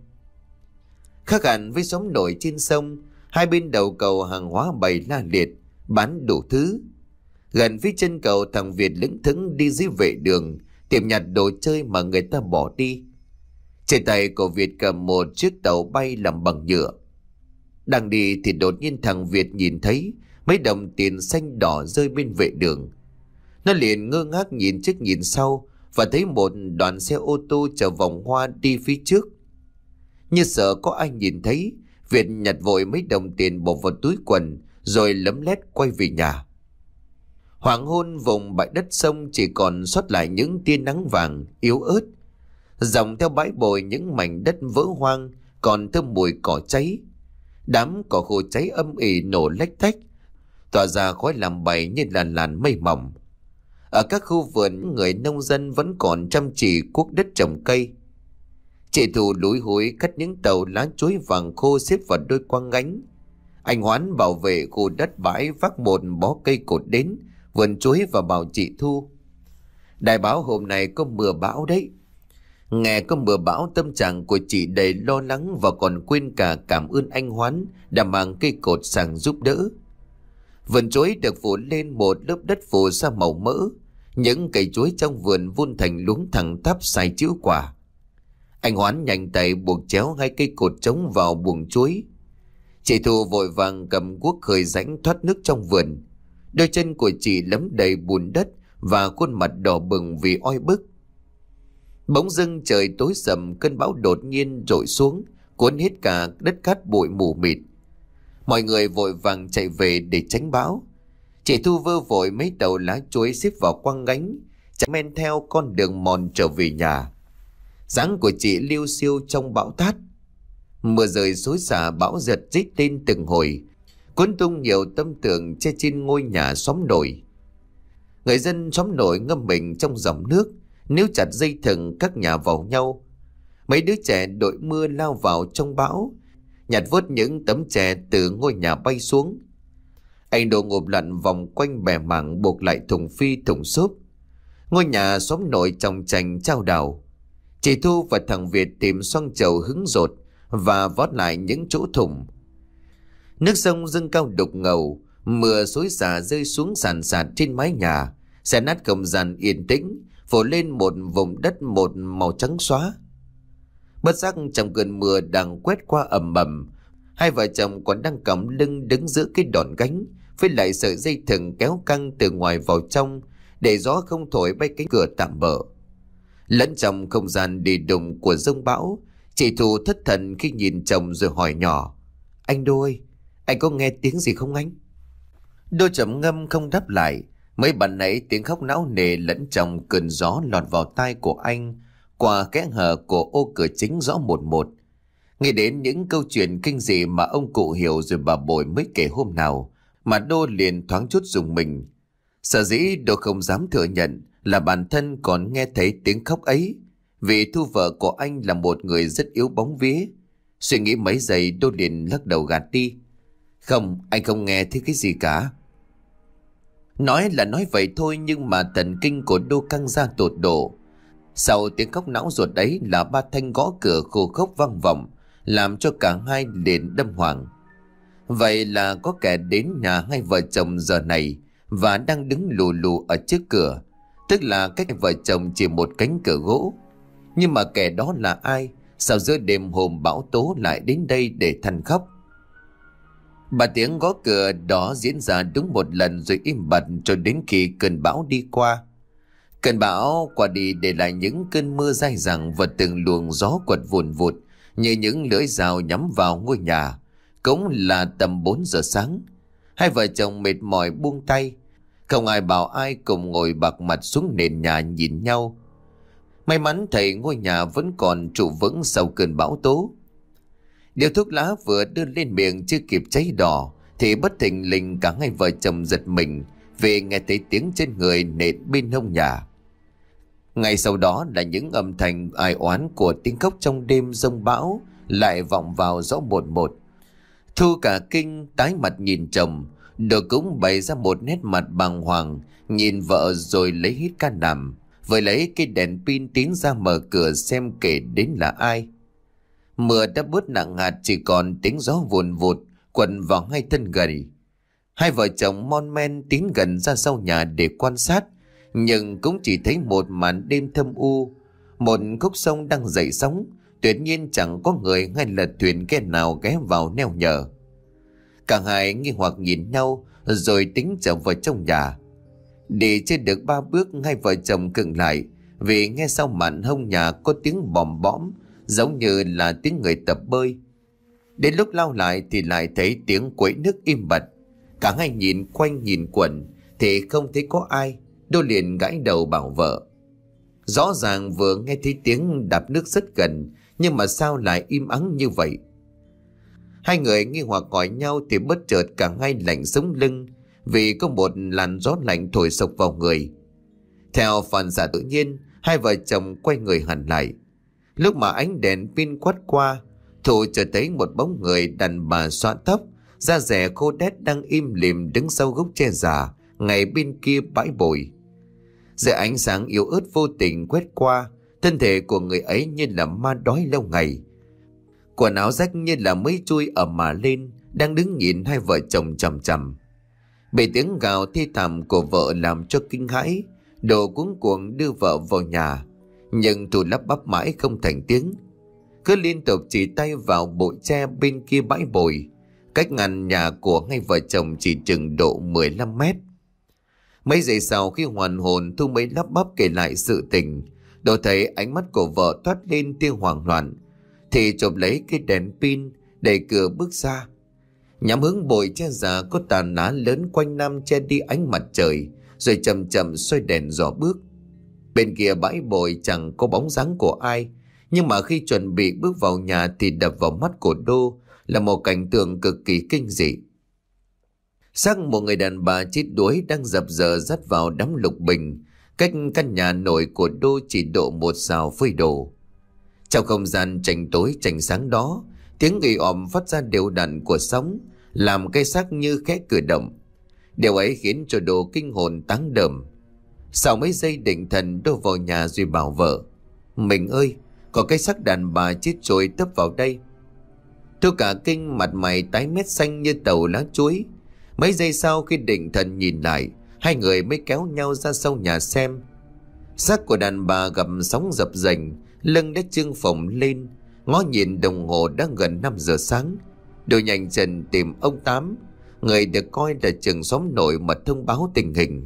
Khác hẳn với xóm nổi trên sông, hai bên đầu cầu hàng hóa bày la liệt, bán đủ thứ. Gần phía chân cầu, thằng Việt lững thững đi dưới vệ đường, tìm nhặt đồ chơi mà người ta bỏ đi. Trên tay của Việt cầm một chiếc tàu bay làm bằng nhựa. Đang đi thì đột nhiên thằng Việt nhìn thấy mấy đồng tiền xanh đỏ rơi bên vệ đường. Nó liền ngơ ngác nhìn trước nhìn sau và thấy một đoàn xe ô tô chở vòng hoa đi phía trước. Như sợ có ai nhìn thấy, Việt nhặt vội mấy đồng tiền bỏ vào túi quần rồi lấm lét quay về nhà. Hoàng hôn, vùng bãi đất sông chỉ còn sót lại những tia nắng vàng yếu ớt. Dòng theo bãi bồi những mảnh đất vỡ hoang còn thơm mùi cỏ cháy. Đám cỏ khô cháy âm ỉ nổ lách tách, tỏa ra khói làm bầy như làn làn mây mỏng. Ở các khu vườn, người nông dân vẫn còn chăm chỉ cuốc đất trồng cây. Chị Thu lúi húi cắt những tàu lá chuối vàng khô xếp vào đôi quang gánh. Anh Hoán bảo vệ khu đất bãi vác một bó cây cột đến vườn chuối và bảo chị Thu: "Đài báo hôm nay có mưa bão đấy." Nghe có mưa bão, tâm trạng của chị đầy lo lắng và còn quên cả cảm ơn anh Hoán đã mang cây cột sang giúp đỡ. Vườn chuối được phủ lên một lớp đất phủ sa màu mỡ. Những cây chuối trong vườn vun thành luống thẳng tắp sai chữ quả. Anh Hoán nhanh tay buộc chéo hai cây cột trống vào buồng chuối. Chị Thu vội vàng cầm guốc khơi rãnh thoát nước trong vườn. Đôi chân của chị lấm đầy bùn đất và khuôn mặt đỏ bừng vì oi bức. Bỗng dưng trời tối sầm, cơn bão đột nhiên trỗi xuống, cuốn hết cả đất cát bụi mù mịt. Mọi người vội vàng chạy về để tránh bão. Chị Thu vơ vội mấy tàu lá chuối xếp vào quăng gánh, chạy men theo con đường mòn trở về nhà. Dáng của chị liêu xiêu trong bão táp. Mưa rơi xối xả, bão giật rít lên từng hồi, cuốn tung nhiều tâm tưởng che trên ngôi nhà xóm nổi. Người dân xóm nổi ngâm mình trong dòng nước, níu chặt dây thừng các nhà vào nhau. Mấy đứa trẻ đội mưa lao vào trong bão, nhặt vớt những tấm chè từ ngôi nhà bay xuống. Anh Đồ ngộp lặn vòng quanh bè mảng buộc lại thùng phi thùng xốp. Ngôi nhà xóm nổi trồng chành trao đảo. Chị Thu và thằng Việt tìm xoong chậu hứng rột và vót lại những chỗ thủng. Nước sông dâng cao đục ngầu, mưa xối xả rơi xuống sàn sạt trên mái nhà, xé nát không gian yên tĩnh, phủ lên một vùng đất một màu trắng xóa. Bất giác trong cơn mưa đang quét qua ầm ầm, hai vợ chồng còn đang cõng lưng đứng giữa cái đòn gánh, với lại sợi dây thừng kéo căng từ ngoài vào trong để gió không thổi bay cánh cửa tạm bợ. Lẫn trong không gian đi đùng của giông bão, chị Thu thất thần khi nhìn chồng rồi hỏi nhỏ: "Anh Đô ơi, anh có nghe tiếng gì không anh?" Đô trầm ngâm không đáp lại. Mấy bạn nãy tiếng khóc náo nề lẫn trong cơn gió lọt vào tai của anh qua kẽ hở của ô cửa chính rõ một một. Nghĩ đến những câu chuyện kinh dị mà ông cụ Hiểu rồi bà Bội mới kể hôm nào, mà Đô liền thoáng chút rùng mình. Sở dĩ Đô không dám thừa nhận là bản thân còn nghe thấy tiếng khóc ấy, vì Thu vợ của anh là một người rất yếu bóng vía. Suy nghĩ mấy giây, Đô liền lắc đầu gạt đi: "Không, anh không nghe thấy cái gì cả." Nói là nói vậy thôi, nhưng mà thần kinh của Đô căng ra tột độ. Sau tiếng khóc não ruột đấy là ba thanh gõ cửa khô khốc vang vọng, làm cho cả hai liền đâm hoàng. Vậy là có kẻ đến nhà hai vợ chồng giờ này và đang đứng lù lù ở trước cửa, tức là cách vợ chồng chỉ một cánh cửa gỗ. Nhưng mà kẻ đó là ai? Sao giữa đêm hôm bão tố lại đến đây để than khóc? Ba tiếng gõ cửa đó diễn ra đúng một lần rồi im bặt cho đến khi cơn bão đi qua. Cơn bão qua đi để lại những cơn mưa dai dẳng và từng luồng gió quật vùn vụt như những lưỡi dao nhắm vào ngôi nhà. Cũng là tầm bốn giờ sáng. Hai vợ chồng mệt mỏi buông tay. Không ai bảo ai, cùng ngồi bạc mặt xuống nền nhà nhìn nhau. May mắn thầy ngôi nhà vẫn còn trụ vững sau cơn bão tố. Điếu thuốc lá vừa đưa lên miệng chưa kịp cháy đỏ thì bất thình lình cả hai vợ chồng giật mình vì nghe thấy tiếng trên người nện bên hông nhà. Ngay sau đó là những âm thanh ai oán của tiếng khóc trong đêm giông bão lại vọng vào rõ một một. Thu cả kinh tái mặt nhìn chồng, Đồ cũng bày ra một nét mặt bàng hoàng nhìn vợ rồi lấy hít can đảm, với lấy cái đèn pin tiến ra mở cửa xem kể đến là ai. Mưa đã bớt nặng hạt, chỉ còn tiếng gió vùn vụt quần vào hai thân gầy. Hai vợ chồng mon men tiến gần ra sau nhà để quan sát, nhưng cũng chỉ thấy một màn đêm thâm u, một khúc sông đang dậy sóng, tuyệt nhiên chẳng có người hay là thuyền ghe nào ghé vào neo nhờ. Cả hai nghi hoặc nhìn nhau rồi tính trở vào trong nhà. Đi chưa được ba bước, hai vợ chồng khựng lại vì nghe sau màn hông nhà có tiếng bòm bõm giống như là tiếng người tập bơi. Đến lúc lao lại thì lại thấy tiếng quấy nước im bặt. Cả hai nhìn quanh nhìn quẩn thì không thấy có ai. Đô liền gãi đầu bảo vợ: "Rõ ràng vừa nghe thấy tiếng đạp nước rất gần, nhưng mà sao lại im ắng như vậy?" Hai người nghi hoặc hỏi nhau thì bất chợt cả hai lạnh sống lưng vì có một làn gió lạnh thổi sộc vào người. Theo phản xạ tự nhiên, hai vợ chồng quay người hẳn lại. Lúc mà ánh đèn pin quát qua, Thu chợt thấy một bóng người đàn bà xõa tóc, da dẻ khô đét đang im lìm đứng sau gốc tre già ngay bên kia bãi bồi. Dưới ánh sáng yếu ớt vô tình quét qua, thân thể của người ấy như là ma đói lâu ngày. Quần áo rách như là mới chui ở mà lên, đang đứng nhìn hai vợ chồng chằm chằm. Bị tiếng gào thê thảm của vợ làm cho kinh hãi, Đồ cuống cuồng đưa vợ vào nhà, nhưng Thu lắp bắp mãi không thành tiếng, cứ liên tục chỉ tay vào bụi tre bên kia bãi bồi, cách ngăn nhà của hai vợ chồng chỉ chừng độ mười lăm mét. Mấy giây sau khi hoàn hồn, Thu mới lắp bắp kể lại sự tình. Đồ thấy ánh mắt của vợ toát lên tia hoảng loạn thì chộp lấy cái đèn pin, đẩy cửa bước ra, nhắm hướng bụi tre già có tàn lá lớn quanh năm che đi ánh mặt trời, rồi chậm chậm xoay đèn dò bước. Bên kia bãi bồi chẳng có bóng dáng của ai, nhưng mà khi chuẩn bị bước vào nhà thì đập vào mắt của Đô là một cảnh tượng cực kỳ kinh dị. Xác một người đàn bà chết đuối đang dập dờ dắt vào đám lục bình, cách căn nhà nổi của Đô chỉ độ một sào phơi đồ. Trong không gian chành tối chành sáng đó, tiếng ì òm phát ra đều đặn của sóng, làm cây xác như khẽ cử động. Điều ấy khiến cho Đô kinh hồn táng đờm. Sau mấy giây định thần, Đô vào nhà rồi bảo vợ: "Mình ơi, có cái xác đàn bà chết trôi tấp vào đây." Thu cả kinh, mặt mày tái mét xanh như tàu lá chuối. Mấy giây sau khi định thần nhìn lại, hai người mới kéo nhau ra sau nhà xem. Xác của đàn bà gặp sóng dập dềnh, lưng đã trương phồng lên, Ngó nhìn đồng hồ đã gần năm giờ sáng, đội nhanh chân tìm ông Tám, người được coi là trưởng xóm nội, mà thông báo tình hình.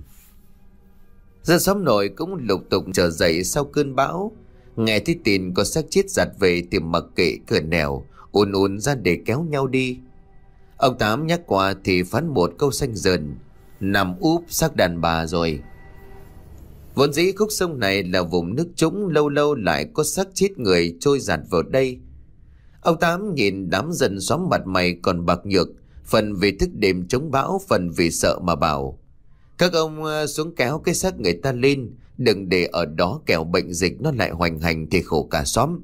Dân xóm nội cũng lục tục trở dậy sau cơn bão. Nghe thấy tin có xác chết giạt về thì mặc kệ cửa nẻo, ùn ùn ra để kéo nhau đi. Ông Tám nhắc qua thì phán một câu xanh dờn: nằm úp xác đàn bà rồi. Vốn dĩ khúc sông này là vùng nước trũng, lâu lâu lại có xác chết người trôi dạt vào đây. Ông Tám nhìn đám dân xóm mặt mày còn bạc nhược, phần vì thức đêm chống bão, phần vì sợ mà bảo: các ông xuống kéo cái xác người ta lên, đừng để ở đó kẻo bệnh dịch nó lại hoành hành thì khổ cả xóm.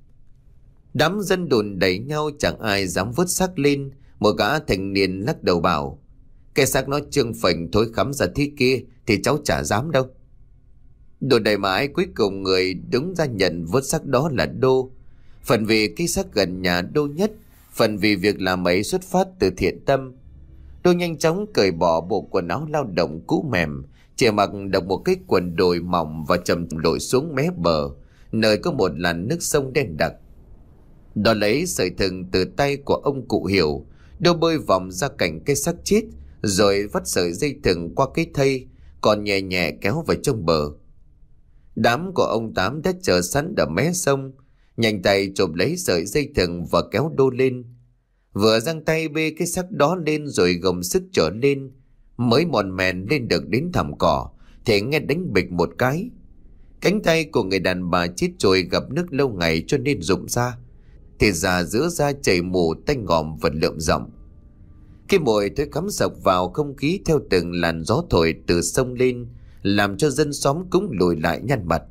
Đám dân đồn đẩy nhau, chẳng ai dám vớt xác lên. Một gã thanh niên lắc đầu bảo: cái xác nó trương phình thối khắm ra thế kia thì cháu chả dám đâu. Đồn đầy mãi, cuối cùng người đứng ra nhận vớt xác đó là Đô. Phần vì cái xác gần nhà Đô nhất, phần vì việc làm ấy xuất phát từ thiện tâm. Đô nhanh chóng cởi bỏ bộ quần áo lao động cũ mềm, chỉ mặc độc một cái quần đùi mỏng và chầm lội xuống mé bờ, nơi có một làn nước sông đen đặc. Đó lấy sợi thừng từ tay của ông cụ Hiểu, Đô bơi vòng ra cạnh cái xác chết, rồi vắt sợi dây thừng qua cái thây, còn nhẹ nhẹ kéo vào trong bờ. Đám của ông Tám đã chờ sẵn ở mé sông, nhanh tay chộp lấy sợi dây thừng và kéo Đô lên. Vừa giang tay bê cái xác đó lên rồi gồng sức trở lên, mới mòn mèn lên được đến thảm cỏ thì nghe đánh bịch một cái. Cánh tay của người đàn bà chết trôi gặp nước lâu ngày cho nên rụng ra, thì già giữa da chảy mù, tanh ngòm và lượm giọng. Cái mùi thối cắm sộc vào không khí theo từng làn gió thổi từ sông lên, làm cho dân xóm cũng lùi lại nhăn mặt.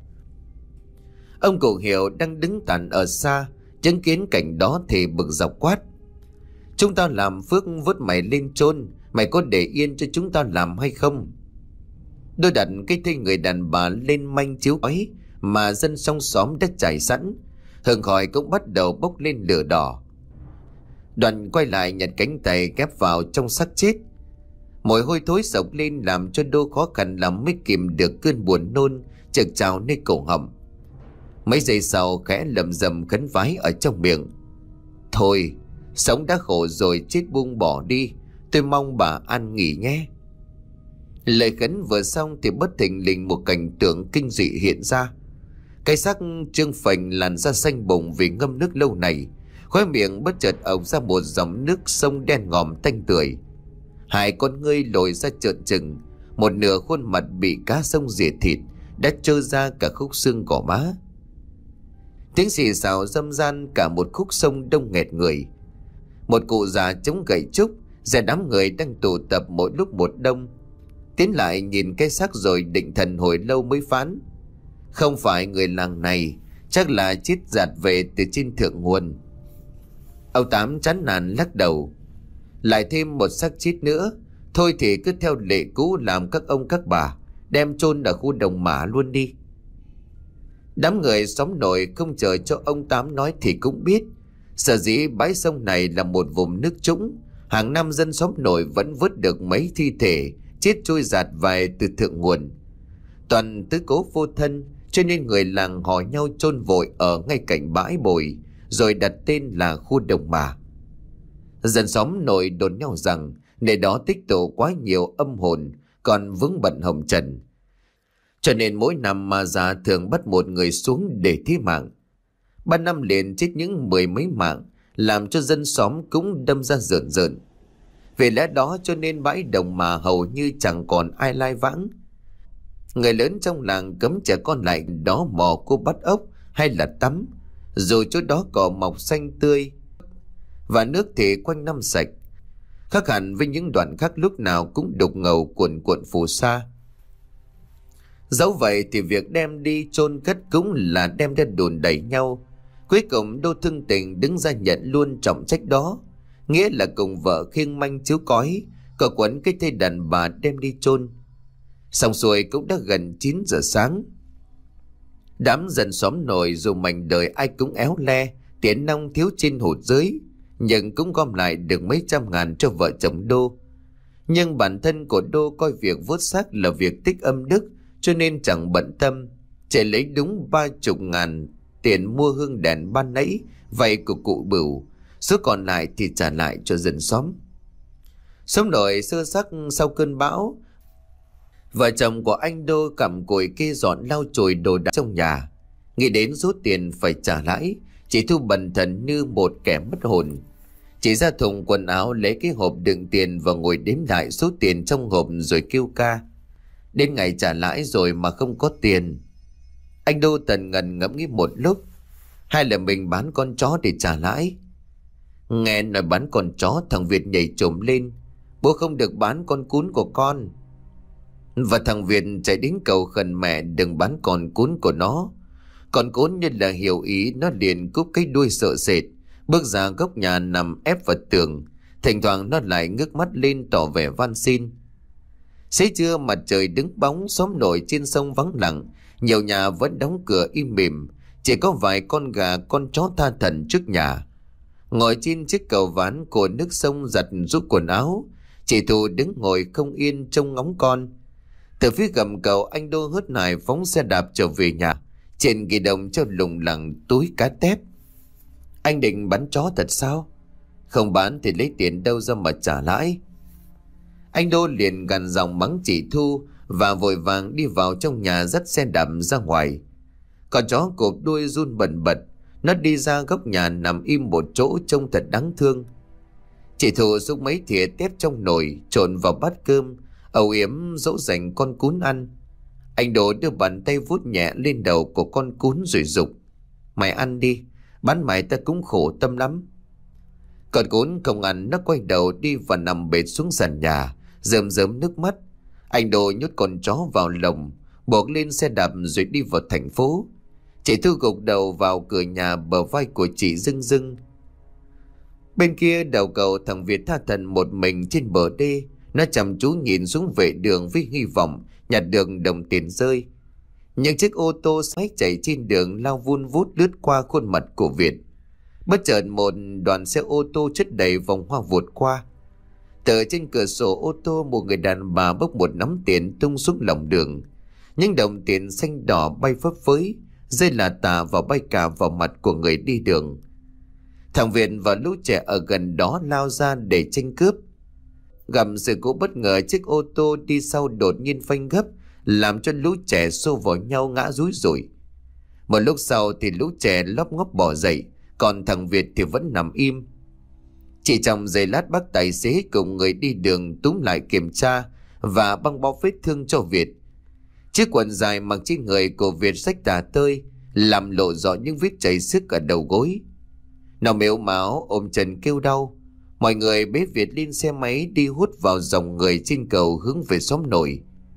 Ông cụ Hiểu đang đứng tàn ở xa, chứng kiến cảnh đó thì bực dọc quát: chúng ta làm phước vớt mày lên chôn, mày có để yên cho chúng ta làm hay không? Đôi đặt cái thây người đàn bà lên manh chiếu khói mà dân trong xóm đã trải sẵn, hương khói cũng bắt đầu bốc lên lửa đỏ. Đoàn quay lại nhặt cánh tay ghép vào trong xác chết. Mùi hôi thối sộc lên làm cho Đô khó khăn lắm mới kìm được cơn buồn nôn trực trào nơi cổ họng. Mấy giây sau khẽ lầm rầm khấn vái ở trong miệng: thôi, sống đã khổ rồi, chết buông bỏ đi, tôi mong bà an nghỉ nhé. Lời khấn vừa xong thì bất thình lình một cảnh tượng kinh dị hiện ra. Cái xác trương phình, làn da xanh bùng vì ngâm nước lâu này, khóe miệng bất chợt ộc ra một dòng nước sông đen ngòm tanh tưởi. Hai con ngươi lồi ra trợn trừng, một nửa khuôn mặt bị cá sông rỉa thịt đã trơ ra cả khúc xương gò má. Tiếng xì xào râm ran cả một khúc sông đông nghẹt người. Một cụ già chống gậy trúc ra đám người đang tụ tập mỗi lúc một đông, tiến lại nhìn cái xác rồi định thần hồi lâu mới phán: không phải người làng này, chắc là chết giạt về từ trên thượng nguồn. Ông Tám chán nản lắc đầu: lại thêm một xác chết nữa, thôi thì cứ theo lệ cũ làm các ông các bà, đem chôn ở khu đồng mả luôn đi. Đám người xóm nội không chờ cho ông Tám nói thì cũng biết, sở dĩ bãi sông này là một vùng nước trũng, hàng năm dân xóm nội vẫn vớt được mấy thi thể chết trôi dạt về từ thượng nguồn. Toàn tứ cố vô thân, cho nên người làng hò nhau chôn vội ở ngay cạnh bãi bồi, rồi đặt tên là khu đồng mả. Dân xóm nội đồn nhau rằng nơi đó tích tụ quá nhiều âm hồn còn vướng bận hồng trần, cho nên mỗi năm mà già thường bắt một người xuống để thí mạng. Ba năm liền chết những mười mấy mạng, làm cho dân xóm cũng đâm ra rợn rợn. Vì lẽ đó cho nên bãi đồng mà hầu như chẳng còn ai lai vãng. Người lớn trong làng cấm trẻ con lại đó mò cô bắt ốc hay là tắm, dù chỗ đó cỏ mọc xanh tươi và nước thì quanh năm sạch, khác hẳn với những đoạn khác lúc nào cũng đục ngầu cuồn cuộn phù sa. Dẫu vậy thì việc đem đi chôn cất cũng là đem ra đùn đẩy nhau. Cuối cùng Đô thương tình đứng ra nhận luôn trọng trách đó, nghĩa là cùng vợ khiêng manh chiếu cói, cờ quấn cái thây đàn bà đem đi chôn. Xong xuôi cũng đã gần chín giờ sáng. Đám dân xóm nổi dù mảnh đời ai cũng éo le, tiền nong thiếu trên hụt dưới, nhưng cũng gom lại được mấy trăm ngàn cho vợ chồng Đô. Nhưng bản thân của Đô coi việc vớt xác là việc tích âm đức, cho nên chẳng bận tâm, chỉ lấy đúng ba chục ngàn tiền mua hương đèn ban nãy vay của cụ Bửu, số còn lại thì trả lại cho dân xóm. Xóm nội sơ sắc sau cơn bão, vợ chồng của anh Đô cầm cùi kê dọn lau chùi đồ đạc trong nhà. Nghĩ đến số tiền phải trả lãi, chị Thu bần thần như một kẻ mất hồn. Chị ra thùng quần áo lấy cái hộp đựng tiền và ngồi đếm lại số tiền trong hộp rồi kêu ca. Đến ngày trả lãi rồi mà không có tiền. Anh Đô tần ngần ngẫm nghĩ một lúc. Hay là mình bán con chó để trả lãi? Nghe nói bán con chó, thằng Việt nhảy trồm lên. Bố không được bán con cún của con. Và thằng Việt chạy đến cầu khẩn mẹ đừng bán con cún của nó. Con cún như là hiểu ý, nó liền cúp cái đuôi sợ sệt, bước ra góc nhà nằm ép vào tường. Thỉnh thoảng nó lại ngước mắt lên tỏ vẻ van xin. Xế trưa mặt trời đứng bóng, xóm nổi trên sông vắng lặng. Nhiều nhà vẫn đóng cửa im mỉm, chỉ có vài con gà con chó tha thẩn trước nhà. Ngồi trên chiếc cầu ván của nước sông giặt rút quần áo, chị Thu đứng ngồi không yên trông ngóng con. Từ phía gầm cầu, anh Đô hớt hải phóng xe đạp trở về nhà. Trên ghi đồng cho lùng lẳng túi cá tép. Anh định bán chó thật sao? Không bán thì lấy tiền đâu ra mà trả lãi? Anh Đô liền gằn giọng mắng chị Thu và vội vàng đi vào trong nhà dắt xe đạp ra ngoài. Con chó cụp đuôi run bần bật, nó đi ra góc nhà nằm im một chỗ trông thật đáng thương. Chị Thu xúc mấy thìa tép trong nồi trộn vào bát cơm, âu yếm dỗ dành con cún ăn. Anh Đô đưa bàn tay vuốt nhẹ lên đầu của con cún rồi giục: Mày ăn đi, bán mày ta cũng khổ tâm lắm. Con cún không ăn, nó quay đầu đi và nằm bệt xuống sàn nhà, rơm rớm nước mắt. Anh Đô nhốt con chó vào lồng, buộc lên xe đạp rồi đi vào thành phố. Chị Thu gục đầu vào cửa nhà, bờ vai của chị rưng rưng. Bên kia đầu cầu, thằng Việt tha thẩn một mình trên bờ đê. Nó chăm chú nhìn xuống vệ đường với hy vọng nhặt được đồng tiền rơi. Những chiếc ô tô máy chạy trên đường lao vun vút lướt qua khuôn mặt của Việt. Bất chợt một đoàn xe ô tô chất đầy vòng hoa vụt qua. Từ trên cửa sổ ô tô, một người đàn bà bốc một nắm tiền tung xuống lòng đường. Những đồng tiền xanh đỏ bay phấp phới, rơi là tả và bay cả vào mặt của người đi đường. Thằng Việt và lũ trẻ ở gần đó lao ra để tranh cướp. Gặp sự cố bất ngờ, chiếc ô tô đi sau đột nhiên phanh gấp, làm cho lũ trẻ xô vào nhau ngã rúi rủi. Một lúc sau thì lũ trẻ lóc ngóc bỏ dậy, còn thằng Việt thì vẫn nằm im. Chỉ trong giây lát, bác tài xế cùng người đi đường túm lại kiểm tra và băng bó vết thương cho Việt. Chiếc quần dài mặc trên người của Việt rách tả tơi, làm lộ rõ những vết chảy xước ở đầu gối. Nó mếu máo ôm chân kêu đau. Mọi người bế Việt lên xe máy đi hút vào dòng người trên cầu hướng về xóm nổi.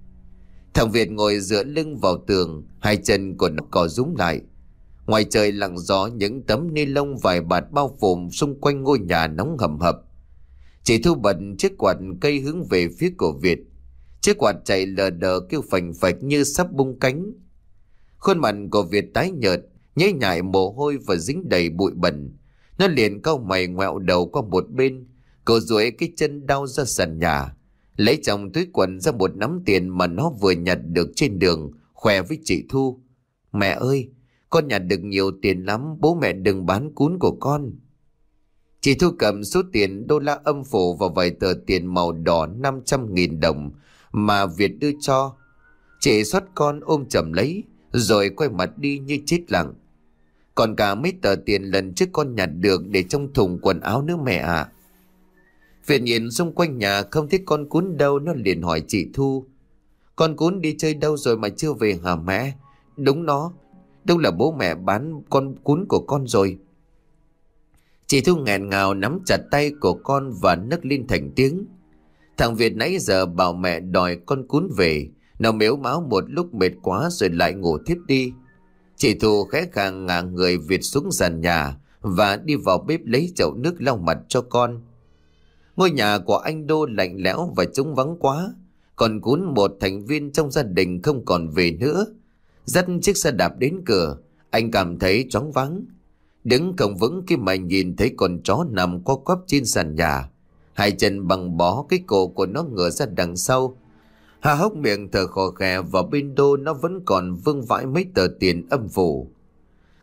Thằng Việt ngồi dựa lưng vào tường, hai chân của nó co rúm lại. Ngoài trời lặng gió, những tấm ni lông vải bạt bao phủ xung quanh ngôi nhà nóng hầm hập. Chị Thu bật chiếc quạt cây hướng về phía của Việt. Chiếc quạt chạy lờ đờ kêu phành phạch như sắp bung cánh. Khuôn mặt của Việt tái nhợt, nhễ nhại mồ hôi và dính đầy bụi bẩn. Nó liền cau mày ngoẹo đầu qua một bên, cậu duỗi cái chân đau ra sàn nhà, lấy trong túi quần ra một nắm tiền mà nó vừa nhặt được trên đường, khoe với chị Thu: Mẹ ơi, con nhặt được nhiều tiền lắm, bố mẹ đừng bán cún của con. Chị Thu cầm số tiền đô la âm phủ và vài tờ tiền màu đỏ năm trăm nghìn đồng mà Việt đưa cho. Chị xót con ôm chầm lấy, rồi quay mặt đi như chết lặng. Còn cả mấy tờ tiền lần trước con nhặt được để trong thùng quần áo nữa mẹ ạ. À. Việt nhìn xung quanh nhà không thấy con cún đâu, nó liền hỏi chị Thu: Con cún đi chơi đâu rồi mà chưa về hả mẹ? Đúng nó, đúng là bố mẹ bán con cún của con rồi. Chị Thu nghẹn ngào nắm chặt tay của con và nấc lên thành tiếng. Thằng Việt nãy giờ bảo mẹ đòi con cún về, nó mếu máo một lúc mệt quá rồi lại ngủ thiếp đi. Chị Thu khẽ khàng ngả người Việt xuống sàn nhà và đi vào bếp lấy chậu nước lau mặt cho con. Ngôi nhà của anh Đô lạnh lẽo và trống vắng quá. Còn cún, một thành viên trong gia đình, không còn về nữa. Dắt chiếc xe đạp đến cửa, anh cảm thấy choáng váng. Đứng không vững khi mà nhìn thấy con chó nằm co quắp trên sàn nhà, hai chân bằng bó, cái cổ của nó ngửa ra đằng sau, há hốc miệng thở khò khè, và bên Đô nó vẫn còn vương vãi mấy tờ tiền âm phủ.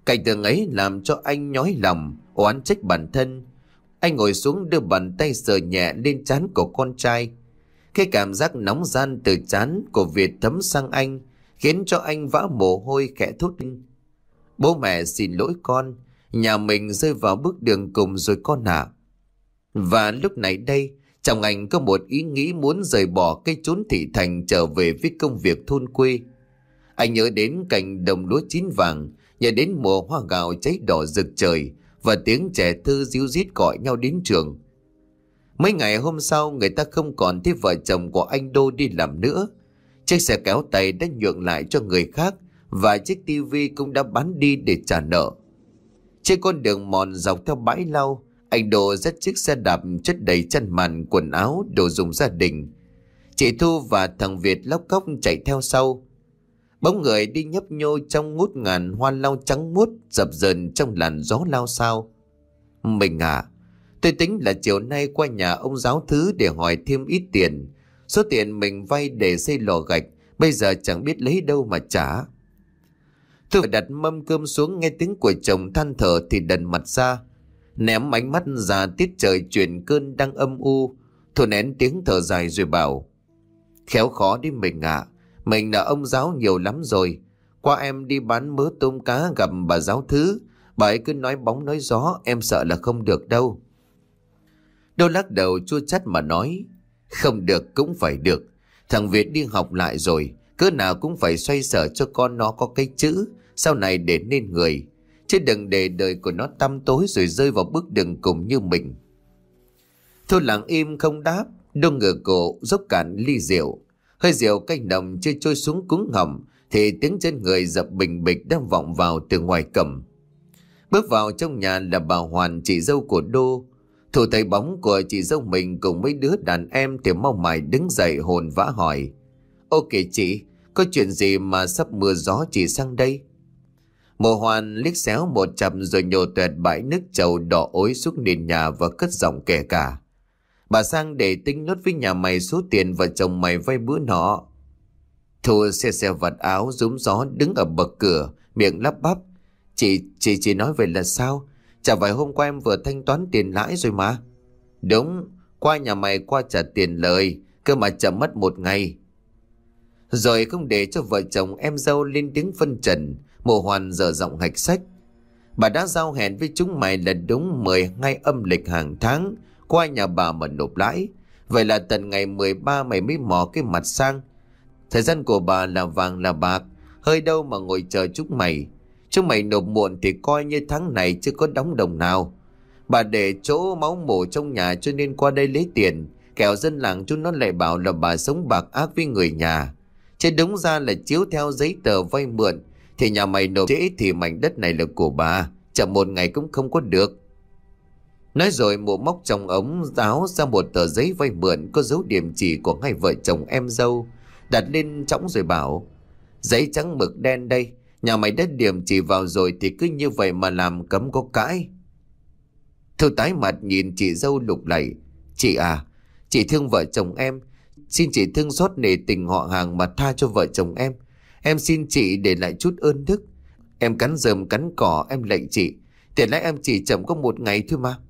Cảnh tượng ấy làm cho anh nhói lòng, oán trách bản thân. Anh ngồi xuống đưa bàn tay sờ nhẹ lên trán của con trai. Cái cảm giác nóng gian từ trán của Việt thấm sang anh, khiến cho anh vã mồ hôi khẽ thốt lên: "Bố mẹ xin lỗi con, nhà mình rơi vào bước đường cùng rồi con ạ." Và lúc này đây, trong anh có một ý nghĩ muốn rời bỏ cái chốn thị thành trở về với công việc thôn quê. Anh nhớ đến cảnh đồng lúa chín vàng, nhớ đến mùa hoa gạo cháy đỏ rực trời và tiếng trẻ thơ ríu rít gọi nhau đến trường. Mấy ngày hôm sau, người ta không còn thấy vợ chồng của anh Đô đi làm nữa. Chiếc xe kéo tay đã nhượng lại cho người khác và chiếc tivi cũng đã bán đi để trả nợ. Trên con đường mòn dọc theo bãi lau, anh Đô dắt chiếc xe đạp chất đầy chăn màn, quần áo, đồ dùng gia đình. Chị Thu và thằng Việt lóc cóc chạy theo sau. Bóng người đi nhấp nhô trong ngút ngàn hoa lau trắng muốt dập dờn trong làn gió lao sao. "Mình à, tôi tính là chiều nay qua nhà ông giáo thứ để hỏi thêm ít tiền. Số tiền mình vay để xây lò gạch bây giờ chẳng biết lấy đâu mà trả." Tôi đặt mâm cơm xuống, nghe tiếng của chồng than thở thì đần mặt ra, ném ánh mắt ra tiết trời chuyển cơn đang âm u. Thôi nén tiếng thở dài rồi bảo: "Khéo khó đi mình ạ. Mình nợ ông giáo nhiều lắm rồi. Qua em đi bán mớ tôm cá gặp bà giáo thứ, bà ấy cứ nói bóng nói gió, em sợ là không được đâu." Đô lắc đầu chua chát mà nói: "Không được cũng phải được. Thằng Việt đi học lại rồi, cỡ nào cũng phải xoay sở cho con nó có cái chữ sau này để nên người, chứ đừng để đời của nó tăm tối rồi rơi vào bước đường cùng như mình." Thôi lặng im không đáp. Đô ngửa cổ dốc cạn ly rượu. Hơi rượu canh nồng chưa trôi xuống cuống họng thì tiếng chân người dập bình bịch đang vọng vào từ ngoài cổng. Bước vào trong nhà là bà Hoàn, chị dâu của Đô. Thủ thấy bóng của chị dâu mình cùng mấy đứa đàn em thì mau mải đứng dậy hồn vã hỏi: "Ok chị, có chuyện gì mà sắp mưa gió chị sang đây?" Mộ Hoàn liếc xéo một chầm rồi nhổ tuẹt bãi nước trầu đỏ ối xuống nền nhà và cất giọng kể cả: "Bà sang để tính nốt với nhà mày số tiền vợ chồng mày vay bữa nọ." Thu xe xe vạt áo rúm gió đứng ở bậc cửa, miệng lắp bắp: Chị, chị, chị nói vậy là sao? Chả phải hôm qua em vừa thanh toán tiền lãi rồi mà." "Đúng, qua nhà mày qua trả tiền lời, cơ mà chậm mất một ngày." Rồi không để cho vợ chồng em dâu lên tiếng phân trần, Mộ Hoàn dở giọng hạch sách: "Bà đã giao hẹn với chúng mày là đúng mười hai âm lịch hàng tháng qua nhà bà mà nộp lãi. Vậy là tận ngày mười ba mày mới mò cái mặt sang. Thời gian của bà là vàng là bạc, hơi đâu mà ngồi chờ chúng mày. Chúng mày nộp muộn thì coi như tháng này chưa có đóng đồng nào. Bà để chỗ máu mổ trong nhà cho nên qua đây lấy tiền, kẻo dân làng chúng nó lại bảo là bà sống bạc ác với người nhà. Chứ đúng ra là chiếu theo giấy tờ vay mượn thì nhà mày nộp trễ thì mảnh đất này là của bà, chậm một ngày cũng không có được." Nói rồi Mộ móc trong ống áo ra một tờ giấy vay mượn có dấu điểm chỉ của hai vợ chồng em dâu, đặt lên trõng rồi bảo: "Giấy trắng mực đen đây, nhà mày đã điểm chỉ vào rồi thì cứ như vậy mà làm, cấm có cãi." Thu tái mặt nhìn chị dâu lục lạy: "Chị à, chị thương vợ chồng em, xin chị thương xót nể tình họ hàng mà tha cho vợ chồng em. Em xin chị để lại chút ơn đức. Em cắn rơm cắn cỏ, em lạy chị, tiền lãi em chỉ chậm có một ngày thôi mà."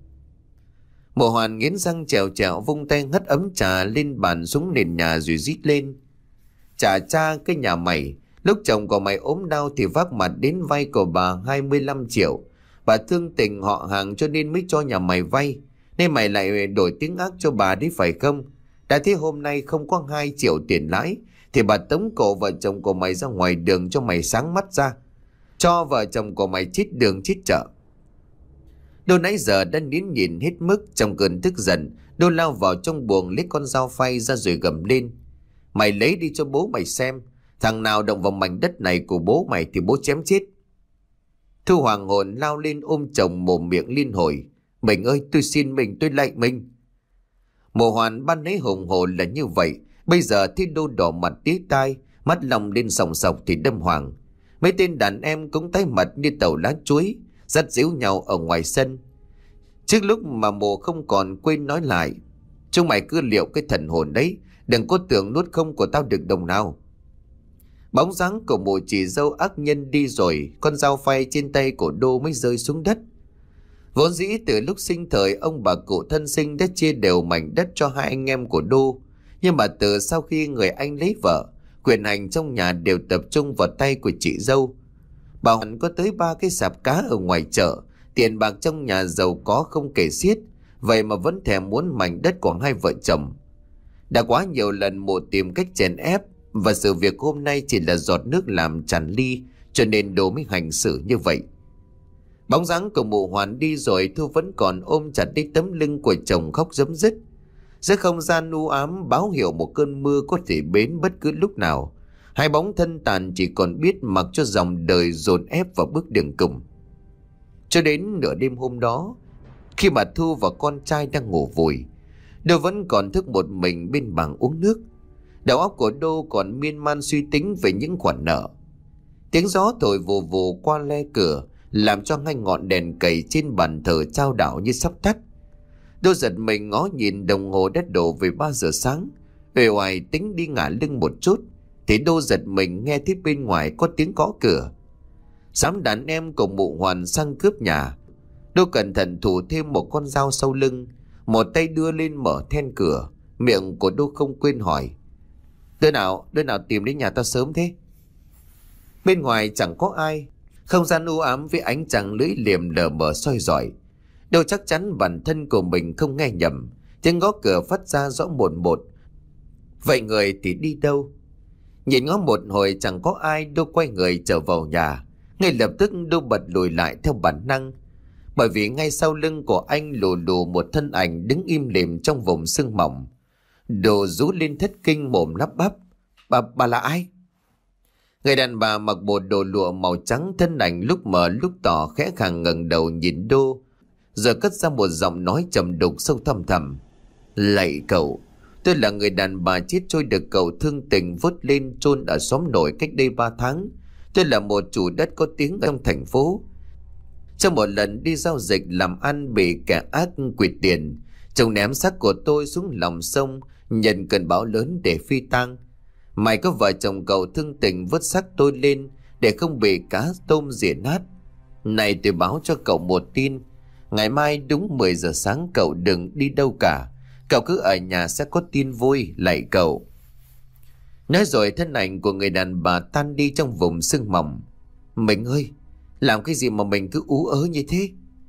Mộ Hoàn nghiến răng trèo trèo vung tay ngất ấm trà lên bàn xuống nền nhà rồi rít lên: "Chà cha cái nhà mày, lúc chồng của mày ốm đau thì vác mặt đến vay của bà hai mươi lăm triệu. Bà thương tình họ hàng cho nên mới cho nhà mày vay, nên mày lại đổi tiếng ác cho bà đấy phải không? Đã thế hôm nay không có hai triệu tiền lãi thì bà tống cổ vợ chồng của mày ra ngoài đường cho mày sáng mắt ra, cho vợ chồng của mày chết đường chết chợ." Đô nãy giờ đã nín nhìn hết mức, trong cơn tức giận Đô lao vào trong buồng lấy con dao phay ra rồi gầm lên: "Mày lấy đi cho bố mày xem, thằng nào động vào mảnh đất này của bố mày thì bố chém chết." Thu hoàng hồn lao lên ôm chồng mồm miệng liên hồi: "Mình ơi, tôi xin mình, tôi lạy mình." Mộ Hoàn ban nấy hùng hồn là như vậy, bây giờ thấy Đô đỏ mặt tía tai, mắt lòng lên sòng sọc thì đâm hoàng. Mấy tên đàn em cũng tái mặt như tàu lá chuối, dắt díu nhau ở ngoài sân. Trước lúc mà Mộ không còn quên nói lại: "Chúng mày cứ liệu cái thần hồn đấy, đừng có tưởng nuốt không của tao được đồng nào." Bóng dáng của mụ chị dâu ác nhân đi rồi, con dao phay trên tay của Đô mới rơi xuống đất. Vốn dĩ từ lúc sinh thời, ông bà cụ thân sinh đã chia đều mảnh đất cho hai anh em của Đô. Nhưng mà từ sau khi người anh lấy vợ, quyền hành trong nhà đều tập trung vào tay của chị dâu. Bà Hoàn có tới ba cái sạp cá ở ngoài chợ, tiền bạc trong nhà giàu có không kể xiết, vậy mà vẫn thèm muốn mảnh đất của hai vợ chồng. Đã quá nhiều lần mụ tìm cách chèn ép, và sự việc hôm nay chỉ là giọt nước làm tràn ly, cho nên Đô mới hành xử như vậy. Bóng dáng của mụ Hoàn đi rồi, Thu vẫn còn ôm chặt lấy tấm lưng của chồng khóc rấm rứt. Giữa không gian u ám báo hiệu một cơn mưa có thể đến bất cứ lúc nào. Hai bóng thân tàn chỉ còn biết mặc cho dòng đời dồn ép vào bước đường cùng. Cho đến nửa đêm hôm đó, khi mà Thu và con trai đang ngủ vùi, Đô vẫn còn thức một mình bên bàn uống nước. Đầu óc của Đô còn miên man suy tính về những khoản nợ. Tiếng gió thổi vù vù qua le cửa làm cho hai ngọn đèn cầy trên bàn thờ chao đảo như sắp tắt. Đô giật mình ngó nhìn đồng hồ đã đổ về ba giờ sáng, uể oải tính đi ngả lưng một chút, thì Đô giật mình nghe thấy bên ngoài có tiếng gõ cửa. Dám đàn em cùng mụ Hoàn sang cướp nhà. Đô cẩn thận thủ thêm một con dao sau lưng, một tay đưa lên mở then cửa. Miệng của Đô không quên hỏi: Đứa nào, đứa nào tìm đến nhà ta sớm thế? Bên ngoài chẳng có ai, không gian u ám với ánh trăng lưỡi liềm lờ mờ soi rọi. Đô chắc chắn bản thân của mình không nghe nhầm, tiếng gõ cửa phát ra rõ một một. Vậy người thì đi đâu? Nhìn ngó một hồi chẳng có ai, Đô quay người trở vào nhà. Ngay lập tức Đô bật lùi lại theo bản năng, bởi vì ngay sau lưng của anh lù lù một thân ảnh đứng im lìm trong vùng sương mỏng. Đô rú lên thất kinh, mồm lắp bắp: Bà, bà là ai? Người đàn bà mặc bộ đồ lụa màu trắng, thân ảnh lúc mờ lúc tỏ, khẽ khàng ngẩng đầu nhìn Đô, rồi cất ra một giọng nói trầm đục sâu thăm thẳm: Lạy cậu, tôi là người đàn bà chết trôi được cậu thương tình vớt lên chôn ở xóm nổi cách đây ba tháng. Tôi là một chủ đất có tiếng trong thành phố. Trong một lần đi giao dịch làm ăn bị kẻ ác quỵt tiền, chồng ném xác của tôi xuống lòng sông nhận cơn bão lớn để phi tang. May có vợ chồng cậu thương tình vớt xác tôi lên để không bị cá tôm rỉa nát. Này tôi báo cho cậu một tin, ngày mai đúng mười giờ sáng cậu đừng đi đâu cả, cậu cứ ở nhà sẽ có tin vui, lạy cậu. Nói rồi thân ảnh của người đàn bà tan đi trong vùng sương mỏng. Mình ơi, làm cái gì mà mình cứ ú ớ như thế?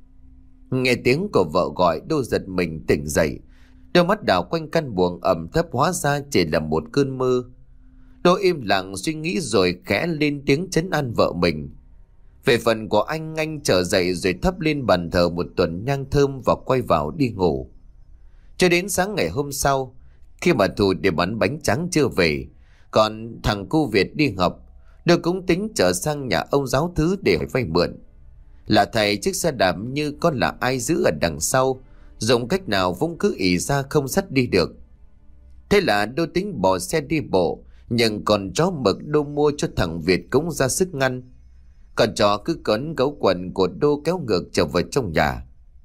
Nghe tiếng của vợ gọi, Đô giật mình tỉnh dậy. Đôi mắt đảo quanh căn buồng ẩm thấp, hóa ra chỉ là một cơn mơ. Đô im lặng suy nghĩ rồi khẽ lên tiếng trấn an vợ mình. Về phần của anh, anh trở dậy rồi thắp lên bàn thờ một tuần nhang thơm và quay vào đi ngủ. Cho đến sáng ngày hôm sau, khi mà Thù để bắn bánh tráng chưa về, còn thằng cu Việt đi học, Đô cũng tính trở sang nhà ông giáo thứ để vay mượn. Là thầy chiếc xe đạp như có là ai giữ ở đằng sau, dùng cách nào cũng cứ ỉ ra không dắt đi được. Thế là Đô tính bỏ xe đi bộ, nhưng còn chó mực Đô mua cho thằng Việt cũng ra sức ngăn. Còn chó cứ cấn gấu quần của Đô kéo ngược trở vào trong nhà.